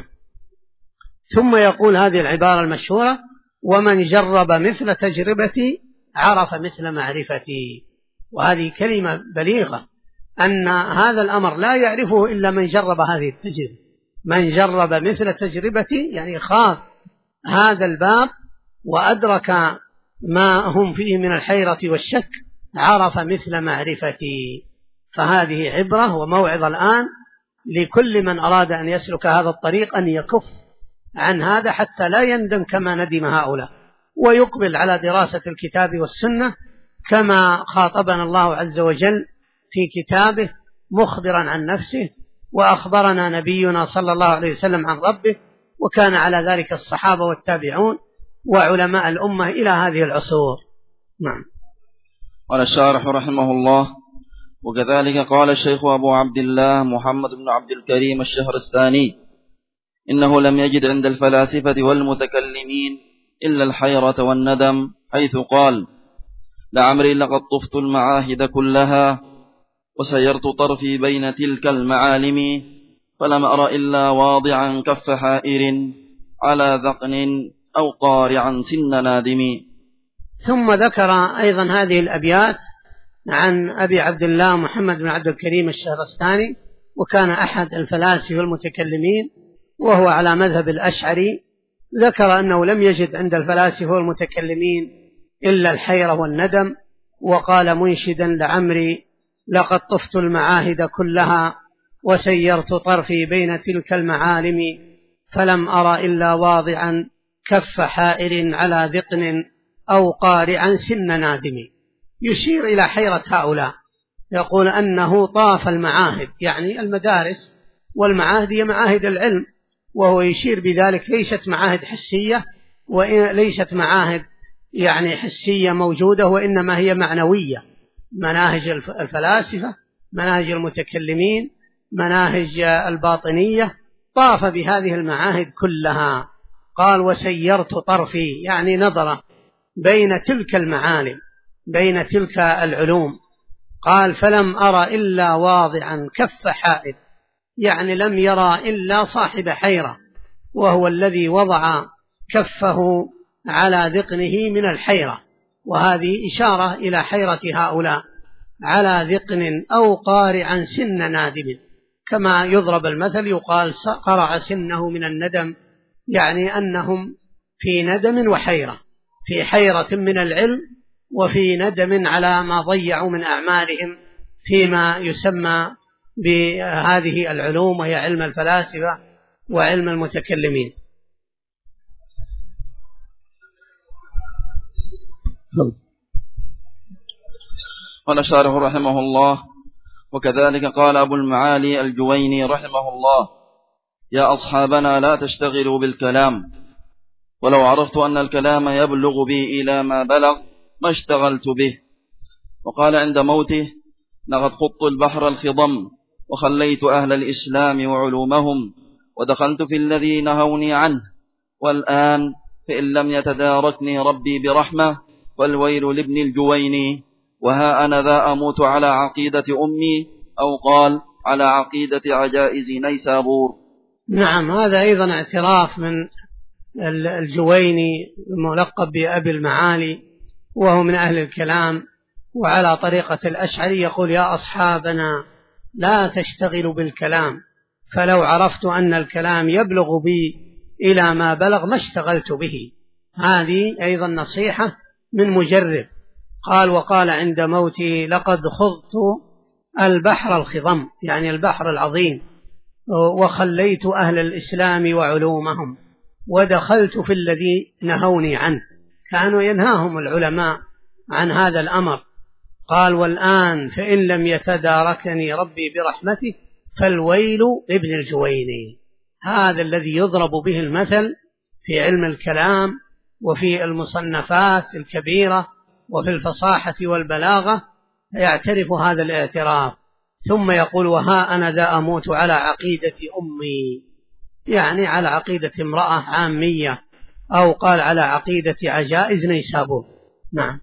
ثم يقول هذه العبارة المشهورة: ومن جرب مثل تجربتي عرف مثل معرفتي. وهذه كلمة بليغة، أن هذا الأمر لا يعرفه إلا من جرب هذه التجربة. من جرب مثل تجربتي يعني خاض هذا الباب وأدرك ما هم فيه من الحيرة والشك، عرف مثل معرفتي. فهذه عبرة وموعظة الآن لكل من أراد أن يسلك هذا الطريق، أن يكف عن هذا حتى لا يندم كما ندم هؤلاء، ويقبل على دراسة الكتاب والسنة كما خاطبنا الله عز وجل في كتابه مخبرا عن نفسه، وأخبرنا نبينا صلى الله عليه وسلم عن ربه، وكان على ذلك الصحابة والتابعون وعلماء الأمة إلى هذه العصور. نعم. قال الشارح رحمه الله: وكذلك قال الشيخ أبو عبد الله محمد بن عبد الكريم الشهرستاني: إنه لم يجد عند الفلاسفة والمتكلمين إلا الحيرة والندم، حيث قال: لعمري لقد طفت المعاهد كلها وسيرت طرفي بين تلك المعالم، فلم أر إلا واضعا كف حائر على ذقن أو قارعا سن نادم. ثم ذكر أيضا هذه الأبيات عن أبي عبد الله محمد بن عبد الكريم الشهرستاني، وكان أحد الفلاسفة المتكلمين وهو على مذهب الأشعري. ذكر أنه لم يجد عند الفلاسفة والمتكلمين إلا الحيرة والندم، وقال منشدا لعمري لقد طفت المعاهد كلها وسيرت طرفي بين تلك المعالم، فلم أرى إلا واضعا كف حائر على ذقن أو قارعا سن نادم. يشير إلى حيرة هؤلاء، يقول أنه طاف المعاهد، يعني المدارس والمعاهد هي معاهد العلم، وهو يشير بذلك ليست معاهد حسية وليست معاهد يعني حسية موجودة، وإنما هي معنوية، مناهج الفلاسفة، مناهج المتكلمين، مناهج الباطنية، طاف بهذه المعاهد كلها. قال وسيرت طرفي، يعني نظر بين تلك المعالم، بين تلك العلوم. قال فلم أرى إلا واضعا كف حائر، يعني لم يرى إلا صاحب حيرة، وهو الذي وضع كفه على ذقنه من الحيرة، وهذه إشارة إلى حيرة هؤلاء، على ذقن أو قارعا سن نادم، كما يضرب المثل يقال قرع سنه من الندم، يعني أنهم في ندم وحيرة، في حيرة من العلم وفي ندم على ما ضيعوا من أعمالهم فيما يسمى بهذه العلوم، وهي علم الفلاسفة وعلم المتكلمين. قال الشارح رحمه الله: وكذلك قال أبو المعالي الجويني رحمه الله: يا أصحابنا لا تشتغلوا بالكلام، ولو عرفت أن الكلام يبلغ بي إلى ما بلغ ما اشتغلت به. وقال عند موته: لقد خضت البحر الخضم وخليت أهل الإسلام وعلومهم ودخلت في الذي نهوني عنه، والآن فإن لم يتداركني ربي برحمة فالويل لابن الجويني، وها أنا ذا أموت على عقيدة أمي، أو قال على عقيدة عجائز نيسابور. نعم، هذا أيضا اعتراف من الجويني الملقب بأبي المعالي، وهو من أهل الكلام وعلى طريقة الأشعري، يقول يا أصحابنا لا تشتغلوا بالكلام، فلو عرفت أن الكلام يبلغ بي إلى ما بلغ ما اشتغلت به. هذه أيضا نصيحة من مجرب. قال وقال عند موته: لقد خضت البحر الخضم، يعني البحر العظيم، وخليت أهل الإسلام وعلومهم ودخلت في الذي نهوني عنه. كانوا ينهاهم العلماء عن هذا الأمر. قال والآن فإن لم يتداركني ربي برحمته فالويل ابن الجويني. هذا الذي يضرب به المثل في علم الكلام وفي المصنفات الكبيرة وفي الفصاحة والبلاغة، يعترف هذا الاعتراف، ثم يقول وها أنا ذا أموت على عقيدة أمي، يعني على عقيدة امرأة عامية، أو قال على عقيدة عجائز نيسابور. نعم.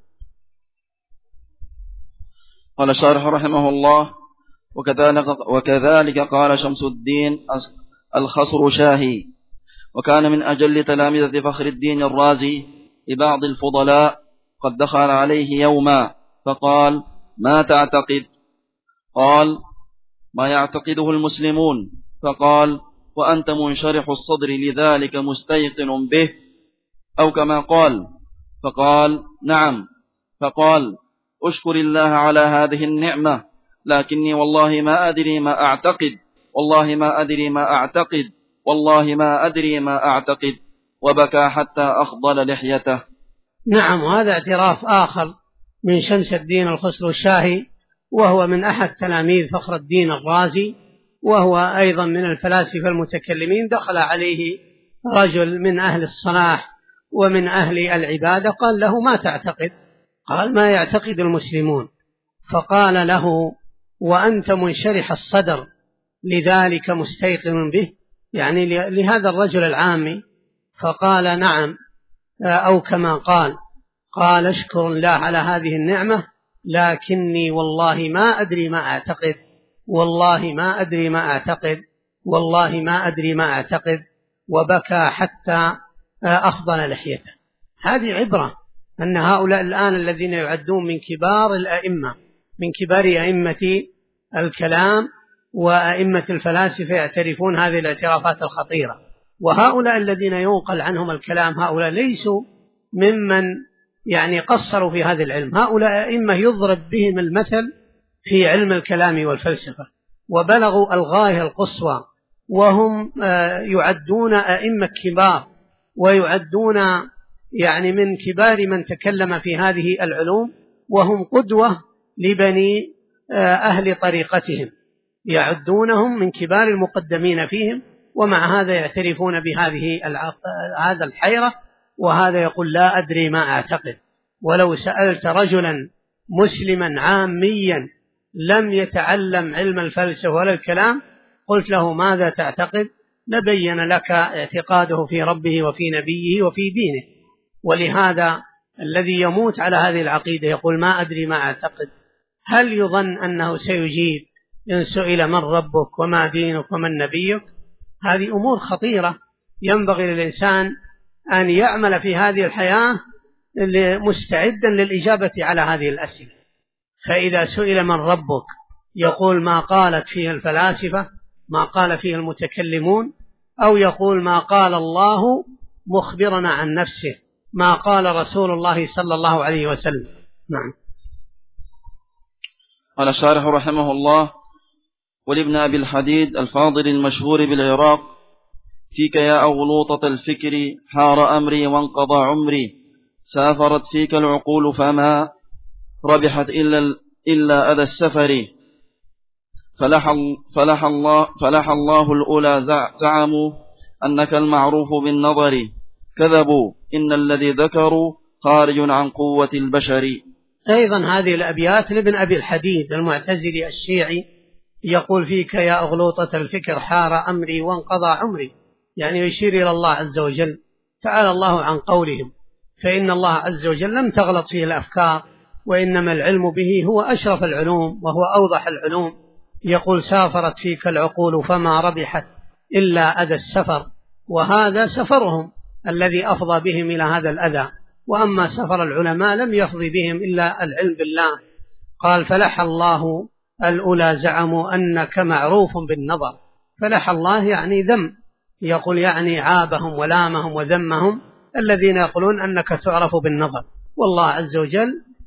قال الشارح رحمه الله: وكذلك قال شمس الدين الخصرشاهي، وكان من أجل تلامذة فخر الدين الرازي لبعض الفضلاء، قد دخل عليه يوما فقال: ما تعتقد؟ قال: ما يعتقده المسلمون. فقال: وأنت منشرح الصدر لذلك مستيقن به، أو كما قال. فقال: نعم. فقال: أشكر الله على هذه النعمة، لكني والله ما أدري ما أعتقد، والله ما أدري ما أعتقد، والله ما أدري ما أعتقد، وبكى حتى أخضل لحيته. نعم، وهذا اعتراف آخر من شمس الدين الخصرشاهي، وهو من أحد تلاميذ فخر الدين الرازي، وهو أيضا من الفلاسفة المتكلمين. دخل عليه رجل من أهل الصلاح ومن أهل العبادة، قال له: ما تعتقد؟ قال: ما يعتقد المسلمون. فقال له: وأنت منشرح الصدر لذلك مستيقن به، يعني لهذا الرجل العامي. فقال: نعم، أو كما قال. قال: اشكر الله على هذه النعمة، لكني والله ما أدري ما أعتقد، والله ما أدري ما أعتقد، والله ما أدري ما أعتقد، وبكى حتى أخضل لحيته. هذه عبرة أن هؤلاء الآن الذين يعدون من كبار الأئمة، من كبار أئمة الكلام وأئمة الفلاسفة، يعترفون هذه الاعترافات الخطيرة. وهؤلاء الذين ينقل عنهم الكلام هؤلاء ليسوا ممن يعني قصروا في هذا العلم، هؤلاء أئمة يضرب بهم المثل في علم الكلام والفلسفة، وبلغوا الغاية القصوى، وهم يعدون أئمة كبار، ويعدون يعني من كبار من تكلم في هذه العلوم، وهم قدوة لبني أهل طريقتهم، يعدونهم من كبار المقدمين فيهم، ومع هذا يعترفون بهذه هذا الحيرة، وهذا يقول لا أدري ما أعتقد. ولو سألت رجلا مسلما عاميا لم يتعلم علم الفلسفة ولا الكلام قلت له ماذا تعتقد، لبين لك اعتقاده في ربه وفي نبيه وفي دينه. ولهذا الذي يموت على هذه العقيدة يقول ما أدري ما أعتقد، هل يظن أنه سيجيب إن سئل من ربك وما دينك ومن نبيك؟ هذه أمور خطيرة ينبغي للإنسان أن يعمل في هذه الحياة مستعدا للإجابة على هذه الأسئلة. فإذا سئل من ربك يقول ما قالت فيه الفلاسفة، ما قال فيه المتكلمون، أو يقول ما قال الله مخبرنا عن نفسه، ما قال رسول الله صلى الله عليه وسلم. نعم. قال الشارح رحمه الله: ولابن أبي الحديد الفاضل المشهور بالعراق: فيك يا أغلوطة الفكر حار أمري وانقضى عمري، سافرت فيك العقول فما ربحت إلا أذى السفر، فلح الله الأولى زعموا أنك المعروف بالنظر، كذبوا إن الذي ذكروا خارج عن قوة البشر. أيضا هذه الأبيات لابن أبي الحديد المعتزلي الشيعي، يقول فيك يا أغلوطة الفكر حار أمري وانقضى عمري، يعني يشير إلى الله عز وجل، تعالى الله عن قولهم، فإن الله عز وجل لم تغلط فيه الأفكار، وإنما العلم به هو أشرف العلوم وهو أوضح العلوم. يقول سافرت فيك العقول فما ربحت إلا أذى السفر، وهذا سفرهم الذي أفضى بهم إلى هذا الأذى، وأما سفر العلماء لم يفضي بهم إلا العلم بالله. قال فلح الله الأولى زعموا أنك معروف بالنظر، فلح الله يعني ذم، يقول يعني عابهم ولامهم وذمهم الذين يقولون أنك تعرف بالنظر، والله عز وجل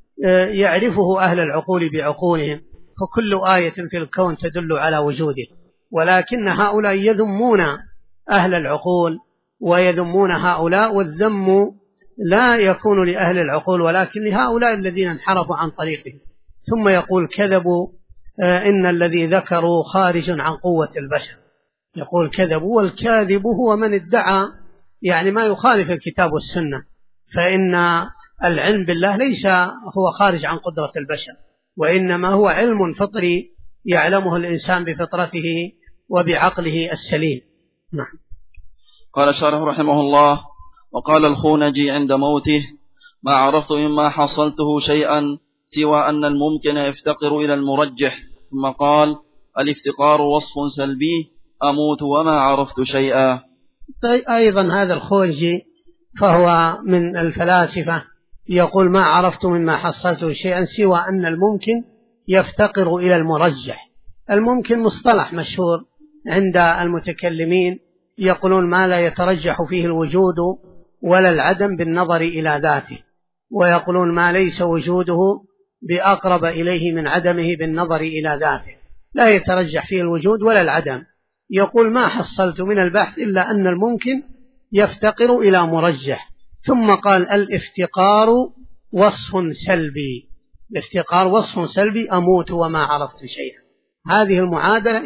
يعرفه أهل العقول بعقولهم، فكل آية في الكون تدل على وجوده، ولكن هؤلاء يذمون أهل العقول ويذمون هؤلاء، والذم لا يكون لأهل العقول ولكن لهؤلاء الذين انحرفوا عن طريقهم. ثم يقول كذبوا إن الذي ذكروا خارج عن قوة البشر، يقول كذبوا، والكاذب هو من ادعى يعني ما يخالف الكتاب والسنة، فإن العلم بالله ليس هو خارج عن قدرة البشر، وإنما هو علم فطري يعلمه الإنسان بفطرته وبعقله السليم. نعم. قال الشارح رحمه الله: وقال الخونجي عند موته: ما عرفت مما حصلته شيئا سوى أن الممكن يفتقر إلى المرجح. ثم قال: الافتقار وصف سلبي، أموت وما عرفت شيئا. أيضا هذا الخونجي فهو من الفلاسفة، يقول ما عرفت مما حصلته شيئا سوى أن الممكن يفتقر إلى المرجح. الممكن مصطلح مشهور عند المتكلمين، يقولون ما لا يترجح فيه الوجود ولا العدم بالنظر إلى ذاته، ويقولون ما ليس وجوده بأقرب إليه من عدمه بالنظر إلى ذاته، لا يترجح فيه الوجود ولا العدم. يقول ما حصلت من البحث إلا أن الممكن يفتقر إلى مرجح. ثم قال الافتقار وصف سلبي، الافتقار وصف سلبي، أموت وما عرفت شيئا. هذه المعادلة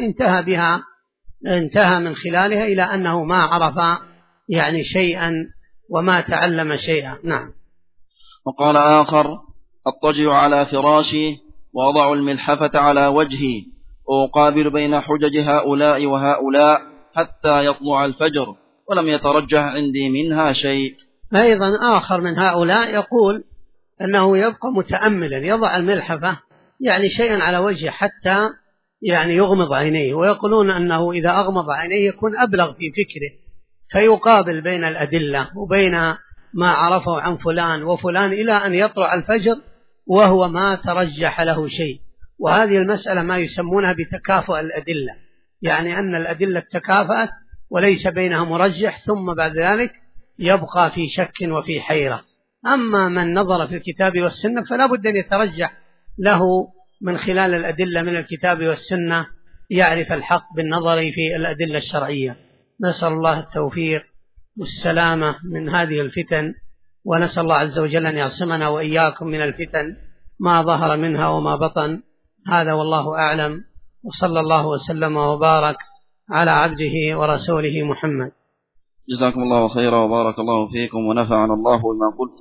انتهى من خلالها إلى أنه ما عرف يعني شيئا وما تعلم شيئا. نعم. وقال آخر: أضطجع على فراشي وأضع الملحفة على وجهي وأقابل بين حجج هؤلاء وهؤلاء حتى يطلع الفجر ولم يترجح عندي منها شيء. أيضا آخر من هؤلاء يقول أنه يبقى متأملا، يضع الملحفة يعني شيئا على وجهه حتى يعني يغمض عينيه، ويقولون أنه إذا أغمض عينيه يكون أبلغ في فكره، فيقابل بين الأدلة وبين ما عرفه عن فلان وفلان إلى أن يطلع الفجر وهو ما ترجح له شيء. وهذه المسألة ما يسمونها بتكافؤ الأدلة، يعني أن الأدلة تكافأت وليس بينها مرجح، ثم بعد ذلك يبقى في شك وفي حيرة. أما من نظر في الكتاب والسنة فلا بد أن يترجح له من خلال الأدلة من الكتاب والسنة، يعرف الحق بالنظر في الأدلة الشرعية. نسأل الله التوفيق والسلامة من هذه الفتن، ونسأل الله عز وجل أن يعصمنا وإياكم من الفتن ما ظهر منها وما بطن. هذا والله أعلم، وصلى الله وسلم وبارك على عبده ورسوله محمد. جزاكم الله خيرا وبارك الله فيكم ونفعنا الله بما قلت.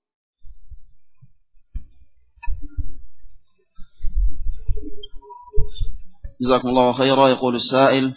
جزاكم الله خيرا. يقول السائل: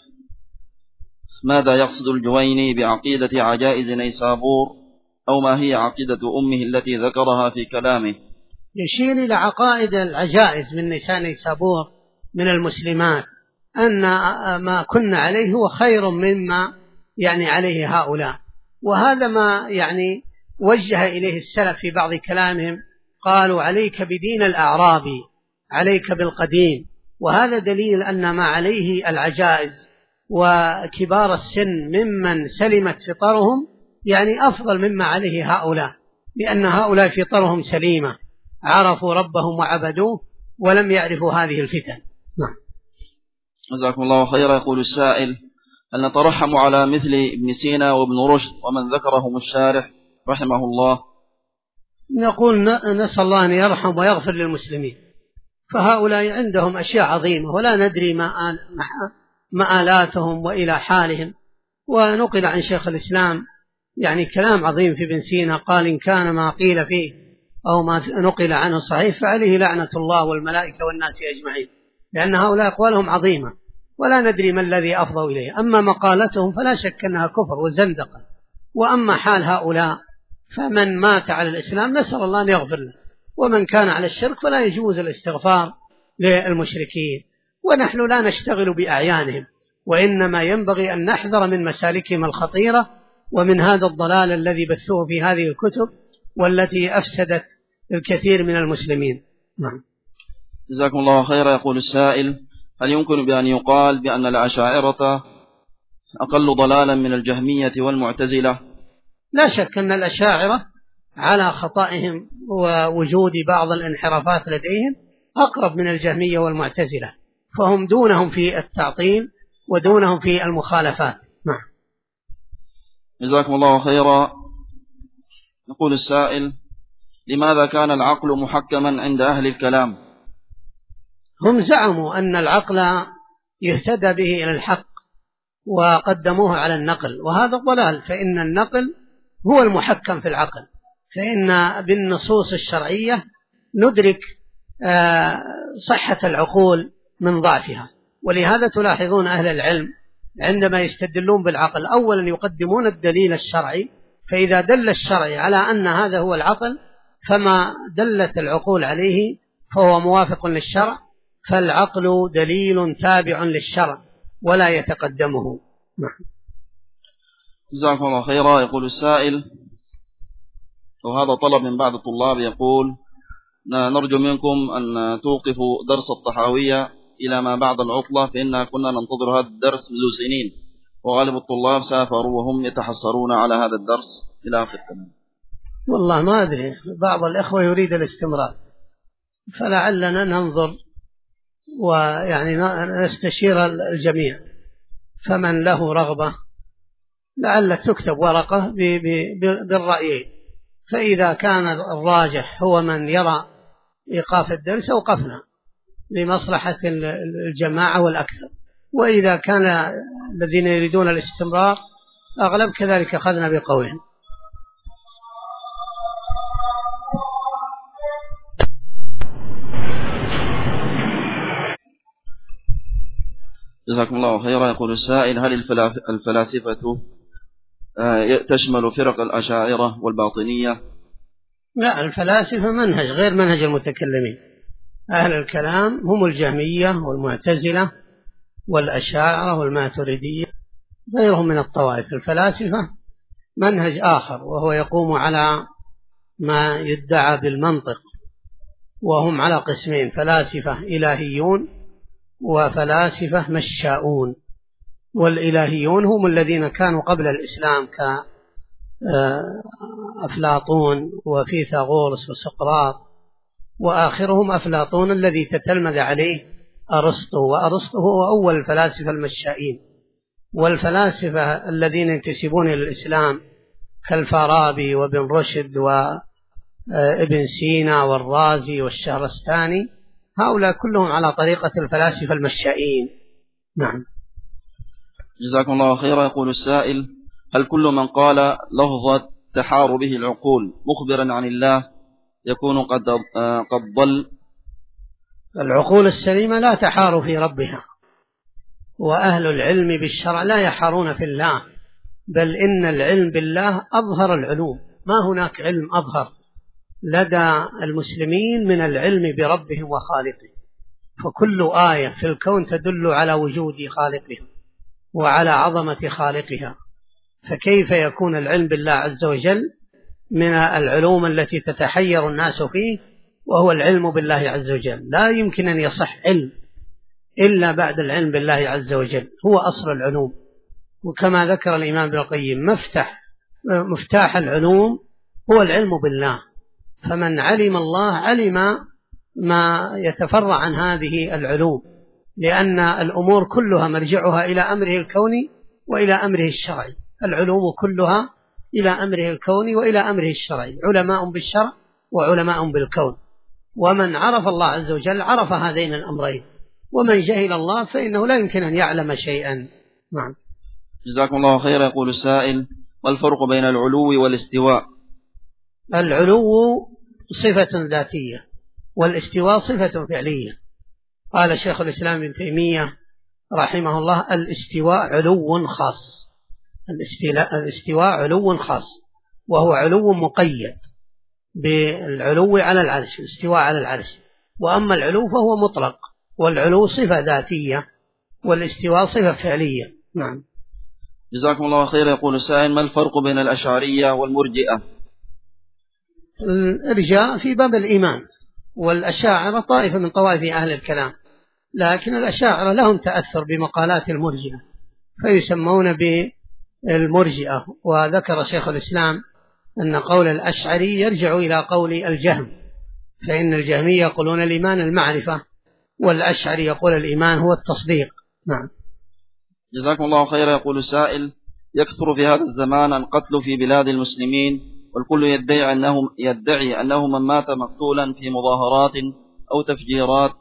ماذا يقصد الجويني بعقيدة عجائز نيسابور، أو ما هي عقيدة أمه التي ذكرها في كلامه؟ يشير إلى عقائد العجائز من نساء نيسابور من المسلمات، أن ما كنا عليه هو خير مما يعني عليه هؤلاء. وهذا ما يعني وجه إليه السلف في بعض كلامهم، قالوا: عليك بدين الأعرابي، عليك بالقديم. وهذا دليل أن ما عليه العجائز وكبار السن ممن سلمت فطرهم يعني أفضل مما عليه هؤلاء، لأن هؤلاء فطرهم سليمة، عرفوا ربهم وعبدوه ولم يعرفوا هذه الفتن. نعم. جزاكم الله خيرا. يقول السائل: هل نترحم على مثل ابن سينا وابن رشد ومن ذكرهم الشارح رحمه الله؟ نقول نسأل الله أن يرحم ويغفر للمسلمين، فهؤلاء عندهم أشياء عظيمة ولا ندري مآلاتهم وإلى حالهم. ونقل عن شيخ الإسلام يعني كلام عظيم في ابن سينا، قال: إن كان ما قيل فيه أو ما نقل عنه صحيح فعليه لعنة الله والملائكة والناس أجمعين، لأن هؤلاء أقوالهم عظيمة ولا ندري ما الذي أفضوا إليه. أما مقالتهم فلا شك أنها كفر وزندقة. وأما حال هؤلاء فمن مات على الإسلام نسأل الله أن يغفر له، ومن كان على الشرك فلا يجوز الاستغفار للمشركين. ونحن لا نشتغل بأعيانهم، وإنما ينبغي أن نحذر من مسالكهم الخطيرة ومن هذا الضلال الذي بثوه في هذه الكتب والتي أفسدت الكثير من المسلمين. نعم. جزاكم الله خيرا. يقول السائل: هل يمكن بأن يقال بأن الأشاعرة أقل ضلالا من الجهمية والمعتزلة؟ لا شك أن الأشاعرة على خطئهم ووجود بعض الانحرافات لديهم أقرب من الجهمية والمعتزلة، فهم دونهم في التعطيل ودونهم في المخالفات. نعم. جزاكم الله خيرا. يقول السائل: لماذا كان العقل محكما عند أهل الكلام؟ هم زعموا أن العقل يهتدى به إلى الحق وقدموه على النقل، وهذا ضلال، فإن النقل هو المحكم في العقل، فإن بالنصوص الشرعية ندرك صحة العقول من ضعفها. ولهذا تلاحظون أهل العلم عندما يستدلون بالعقل أولا يقدمون الدليل الشرعي، فإذا دل الشرعي على أن هذا هو العقل فما دلت العقول عليه فهو موافق للشرع، فالعقل دليل تابع للشرع ولا يتقدمه. جزاكم الله خيرا. يقول السائل، وهذا طلب من بعض الطلاب، يقول: نرجو منكم أن توقفوا درس الطحاوية إلى ما بعد العطلة، فإننا كنا ننتظر هذا الدرس منذ سنين، وغالب الطلاب سافروا وهم يتحسرون على هذا الدرس إلى آخر الكلام. والله ما أدري، بعض الإخوة يريد الاستمرار، فلعلنا ننظر ويعني نستشير الجميع، فمن له رغبة لعل تكتب ورقة بالرأيين، فإذا كان الراجح هو من يرى إيقاف الدرس أوقفنا لمصلحة الجماعة والأكثر، وإذا كان الذين يريدون الاستمرار أغلب كذلك أخذنا بقولهم. جزاكم الله خيرا. يقول السائل: هل الفلاسفة تشمل فرق الأشاعرة والباطنية؟ لا، الفلاسفة منهج غير منهج المتكلمين. أهل الكلام هم الجهمية والمعتزلة والأشاعرة والماتريدية، غيرهم من الطوائف. الفلاسفة منهج آخر، وهو يقوم على ما يدعى بالمنطق، وهم على قسمين: فلاسفة إلهيون وفلاسفة مشاؤون. والإلهيون هم الذين كانوا قبل الإسلام كأفلاطون وفيثاغورس وسقراط، وآخرهم أفلاطون الذي تتلمذ عليه أرسطو، وأرسطو هو أول الفلاسفة المشائين. والفلاسفة الذين ينتسبون إلى الإسلام كالفارابي وابن رشد وابن سينا والرازي والشهرستاني، هؤلاء كلهم على طريقة الفلاسفة المشائين. نعم. جزاكم الله خيرا. يقول السائل: هل كل من قال لفظة تحار به العقول مخبرا عن الله يكون قد ضل؟ العقول السليمة لا تحار في ربها، وأهل العلم بالشرع لا يحارون في الله، بل إن العلم بالله أظهر العلوم. ما هناك علم أظهر لدى المسلمين من العلم بربهم وخالقهم، فكل آية في الكون تدل على وجود خالقها وعلى عظمة خالقها، فكيف يكون العلم بالله عز وجل من العلوم التي تتحير الناس فيه، وهو العلم بالله عز وجل؟ لا يمكن أن يصح علم إلا بعد العلم بالله عز وجل، هو أصل العلوم. وكما ذكر الإمام ابن القيم: مفتاح العلوم هو العلم بالله، فمن علم الله علم ما يتفرع عن هذه العلوم، لأن الأمور كلها مرجعها إلى أمره الكوني وإلى أمره الشرعي. العلوم كلها إلى أمره الكوني وإلى أمره الشرعي، علماء بالشرع وعلماء بالكون. ومن عرف الله عز وجل عرف هذين الأمرين، ومن جهل الله فإنه لا يمكن أن يعلم شيئا. نعم. جزاكم الله خيرا. يقول السائل: ما الفرق بين العلو والاستواء؟ العلو صفة ذاتية، والاستواء صفة فعلية. قال شيخ الإسلام ابن تيمية رحمه الله: الاستواء علو خاص. الاستواء علو خاص، وهو علو مقيد بالعلو على العرش، الاستواء على العرش. وأما العلو فهو مطلق، والعلو صفة ذاتية والاستواء صفة فعلية. نعم. جزاكم الله خير. يقول السائل: ما الفرق بين الأشعرية والمرجئة؟ الإرجاء في باب الإيمان، والأشاعرة طائفة من طوائف أهل الكلام، لكن الأشاعرة لهم تأثر بمقالات المرجئة فيسمون بالمرجئة. وذكر شيخ الإسلام أن قول الأشعري يرجع إلى قول الجهم، فإن الجهمية يقولون الإيمان المعرفة، والأشعري يقول الإيمان هو التصديق. نعم. جزاكم الله خيرا. يقول السائل: يكثر في هذا الزمان القتل في بلاد المسلمين، والكل يدعي أنه من مات مقتولا في مظاهرات أو تفجيرات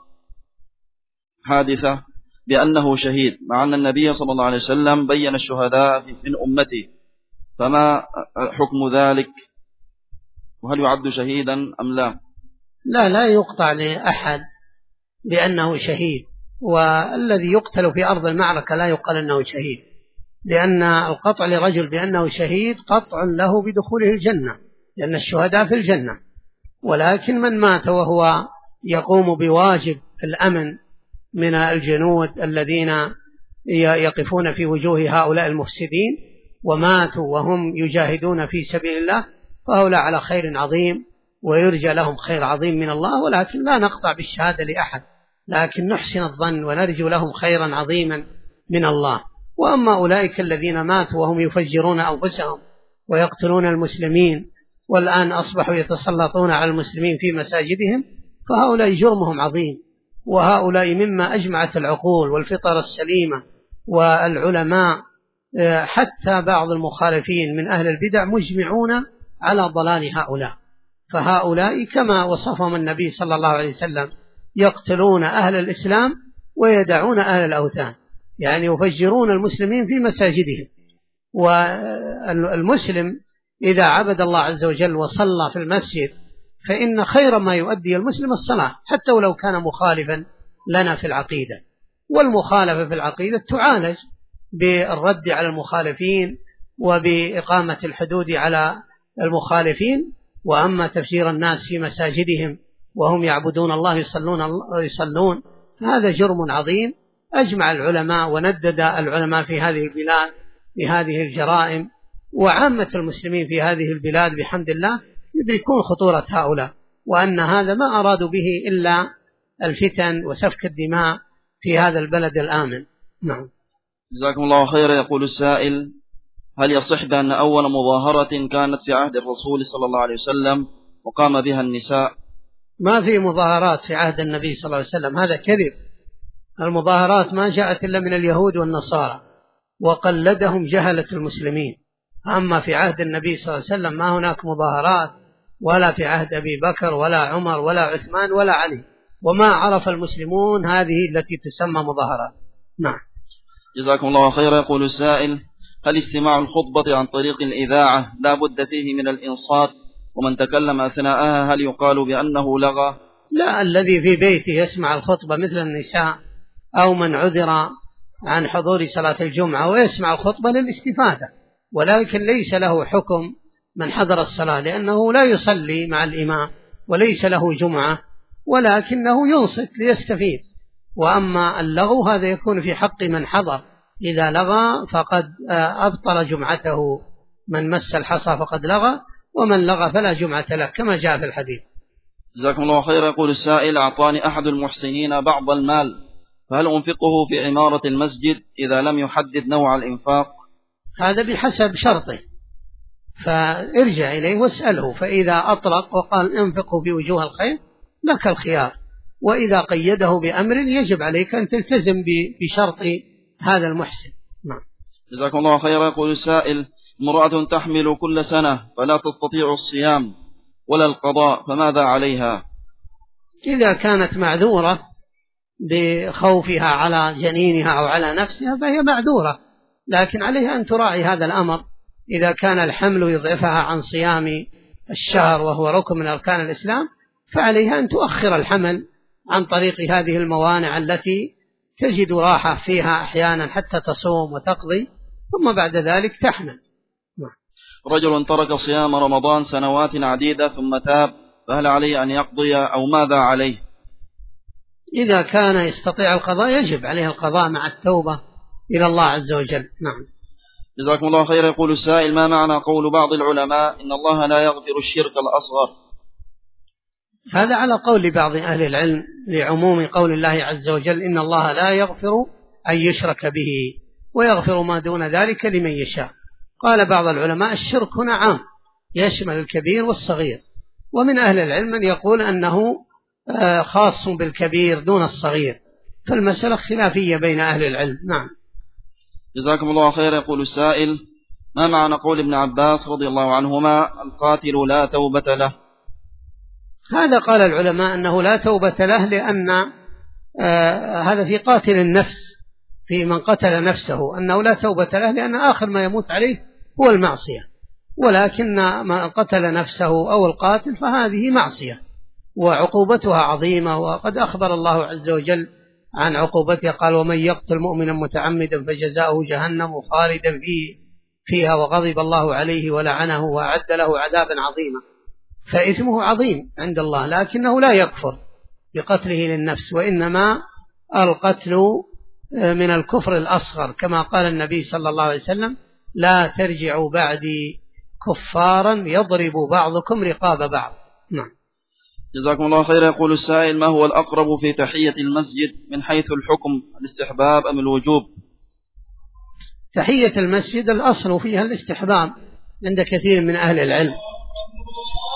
حادثة بأنه شهيد، مع أن النبي صلى الله عليه وسلم بين الشهداء من أمته، فما حكم ذلك؟ وهل يعد شهيدا أم لا؟ لا يقطع لأحد بأنه شهيد، والذي يقتل في أرض المعركة لا يقال أنه شهيد، لأن القطع لرجل بأنه شهيد قطع له بدخوله الجنة، لأن الشهداء في الجنة. ولكن من مات وهو يقوم بواجب الأمن من الجنود الذين يقفون في وجوه هؤلاء المفسدين، وماتوا وهم يجاهدون في سبيل الله، فهؤلاء على خير عظيم ويرجى لهم خير عظيم من الله. ولكن لا نقطع بالشهادة لأحد، لكن نحسن الظن ونرجو لهم خيرا عظيما من الله. وأما أولئك الذين ماتوا وهم يفجرون أنفسهم ويقتلون المسلمين، والآن أصبحوا يتسلطون على المسلمين في مساجدهم، فهؤلاء جرمهم عظيم، وهؤلاء مما أجمعت العقول والفطر السليمة والعلماء، حتى بعض المخالفين من أهل البدع مجمعون على ضلال هؤلاء. فهؤلاء كما وصفهم النبي صلى الله عليه وسلم يقتلون أهل الإسلام ويدعون أهل الأوثان، يعني يفجرون المسلمين في مساجدهم. والمسلم إذا عبد الله عز وجل وصلى في المسجد فإن خير ما يؤدي المسلم الصلاة، حتى ولو كان مخالفا لنا في العقيدة. والمخالفة في العقيدة تعالج بالرد على المخالفين وبإقامة الحدود على المخالفين. وأما تفجير الناس في مساجدهم وهم يعبدون الله يصلون هذا جرم عظيم أجمع العلماء وندد العلماء في هذه البلاد بهذه الجرائم، وعامة المسلمين في هذه البلاد بحمد الله يدركون خطورة هؤلاء، وأن هذا ما أرادوا به إلا الفتن وسفك الدماء في هذا البلد الآمن. نعم. جزاكم الله خيرا. يقول السائل: هل يصح بأن أول مظاهرة كانت في عهد الرسول صلى الله عليه وسلم وقام بها النساء؟ ما في مظاهرات في عهد النبي صلى الله عليه وسلم، هذا كذب. المظاهرات ما جاءت إلا من اليهود والنصارى وقلدهم جهلة المسلمين. أما في عهد النبي صلى الله عليه وسلم ما هناك مظاهرات، ولا في عهد أبي بكر ولا عمر ولا عثمان ولا علي، وما عرف المسلمون هذه التي تسمى مظاهرات. نعم. جزاكم الله خيرا. يقول السائل: هل استماع الخطبة عن طريق الإذاعة لا بد فيه من الإنصات، ومن تكلم أثناءها هل يقال بأنه لغى؟ لا، الذي في بيته يسمع الخطبة مثل النساء أو من عذر عن حضور صلاة الجمعة ويسمع الخطبة للاستفادة، ولكن ليس له حكم من حضر الصلاة، لأنه لا يصلي مع الإمام وليس له جمعة، ولكنه ينصت ليستفيد. وأما اللغو هذا يكون في حق من حضر، إذا لغى فقد أبطل جمعته، من مس الحصى فقد لغى، ومن لغى فلا جمعة له، كما جاء في الحديث. جزاكم الله خيرا. يقول السائل: أعطاني أحد المحسنين بعض المال، فهل أنفقه في عمارة المسجد إذا لم يحدد نوع الإنفاق؟ هذا بحسب شرطه، فارجع إليه واسأله، فإذا أطلق وقال انفقه في وجوه الخير لك الخيار، وإذا قيده بأمر يجب عليك أن تلتزم بشرط هذا المحسن. نعم. جزاكم الله خيرا. يقول السائل: امرأة تحمل كل سنة فلا تستطيع الصيام ولا القضاء، فماذا عليها؟ إذا كانت معذورة بخوفها على جنينها أو على نفسها فهي معذورة، لكن عليها أن تراعي هذا الأمر. إذا كان الحمل يضعفها عن صيام الشهر وهو ركن من أركان الإسلام، فعليها أن تؤخر الحمل عن طريق هذه الموانع التي تجد راحة فيها أحيانا حتى تصوم وتقضي، ثم بعد ذلك تحمل. رجل ترك صيام رمضان سنوات عديدة ثم تاب، فهل عليه أن يقضي أو ماذا عليه؟ إذا كان يستطيع القضاء يجب عليه القضاء مع التوبة إلى الله عز وجل. نعم. جزاكم الله خيرا. يقول السائل: ما معنى قول بعض العلماء إن الله لا يغفر الشرك الأصغر؟ هذا على قول بعض أهل العلم لعموم قول الله عز وجل: إن الله لا يغفر أن يشرك به ويغفر ما دون ذلك لمن يشاء. قال بعض العلماء الشرك هنا عام يشمل الكبير والصغير، ومن أهل العلم من يقول أنه خاص بالكبير دون الصغير، فالمسألة خلافية بين أهل العلم. نعم. جزاكم الله خيرا. يقول السائل: ما معنى قول ابن عباس رضي الله عنهما: القاتل لا توبة له؟ هذا قال العلماء أنه لا توبة له، لأن هذا في قاتل النفس، في من قتل نفسه، أنه لا توبة له لأن آخر ما يموت عليه هو المعصية، ولكن من قتل نفسه أو القاتل فهذه معصية وعقوبتها عظيمة، وقد أخبر الله عز وجل عن عقوبتها، قال: ومن يقتل مؤمنا متعمدا فجزاؤه جهنم خالدا فيها وغضب الله عليه ولعنه وأعد له عذابا عظيما. فإثمه عظيم عند الله، لكنه لا يكفر بقتله للنفس، وإنما القتل من الكفر الأصغر، كما قال النبي صلى الله عليه وسلم: لا ترجعوا بعدي كفارا يضرب بعضكم رقاب بعض. نعم. جزاكم الله خيرا. يقول السائل: ما هو الأقرب في تحية المسجد من حيث الحكم، الاستحباب أم الوجوب؟ تحية المسجد الأصل فيها الاستحباب عند كثير من أهل العلم.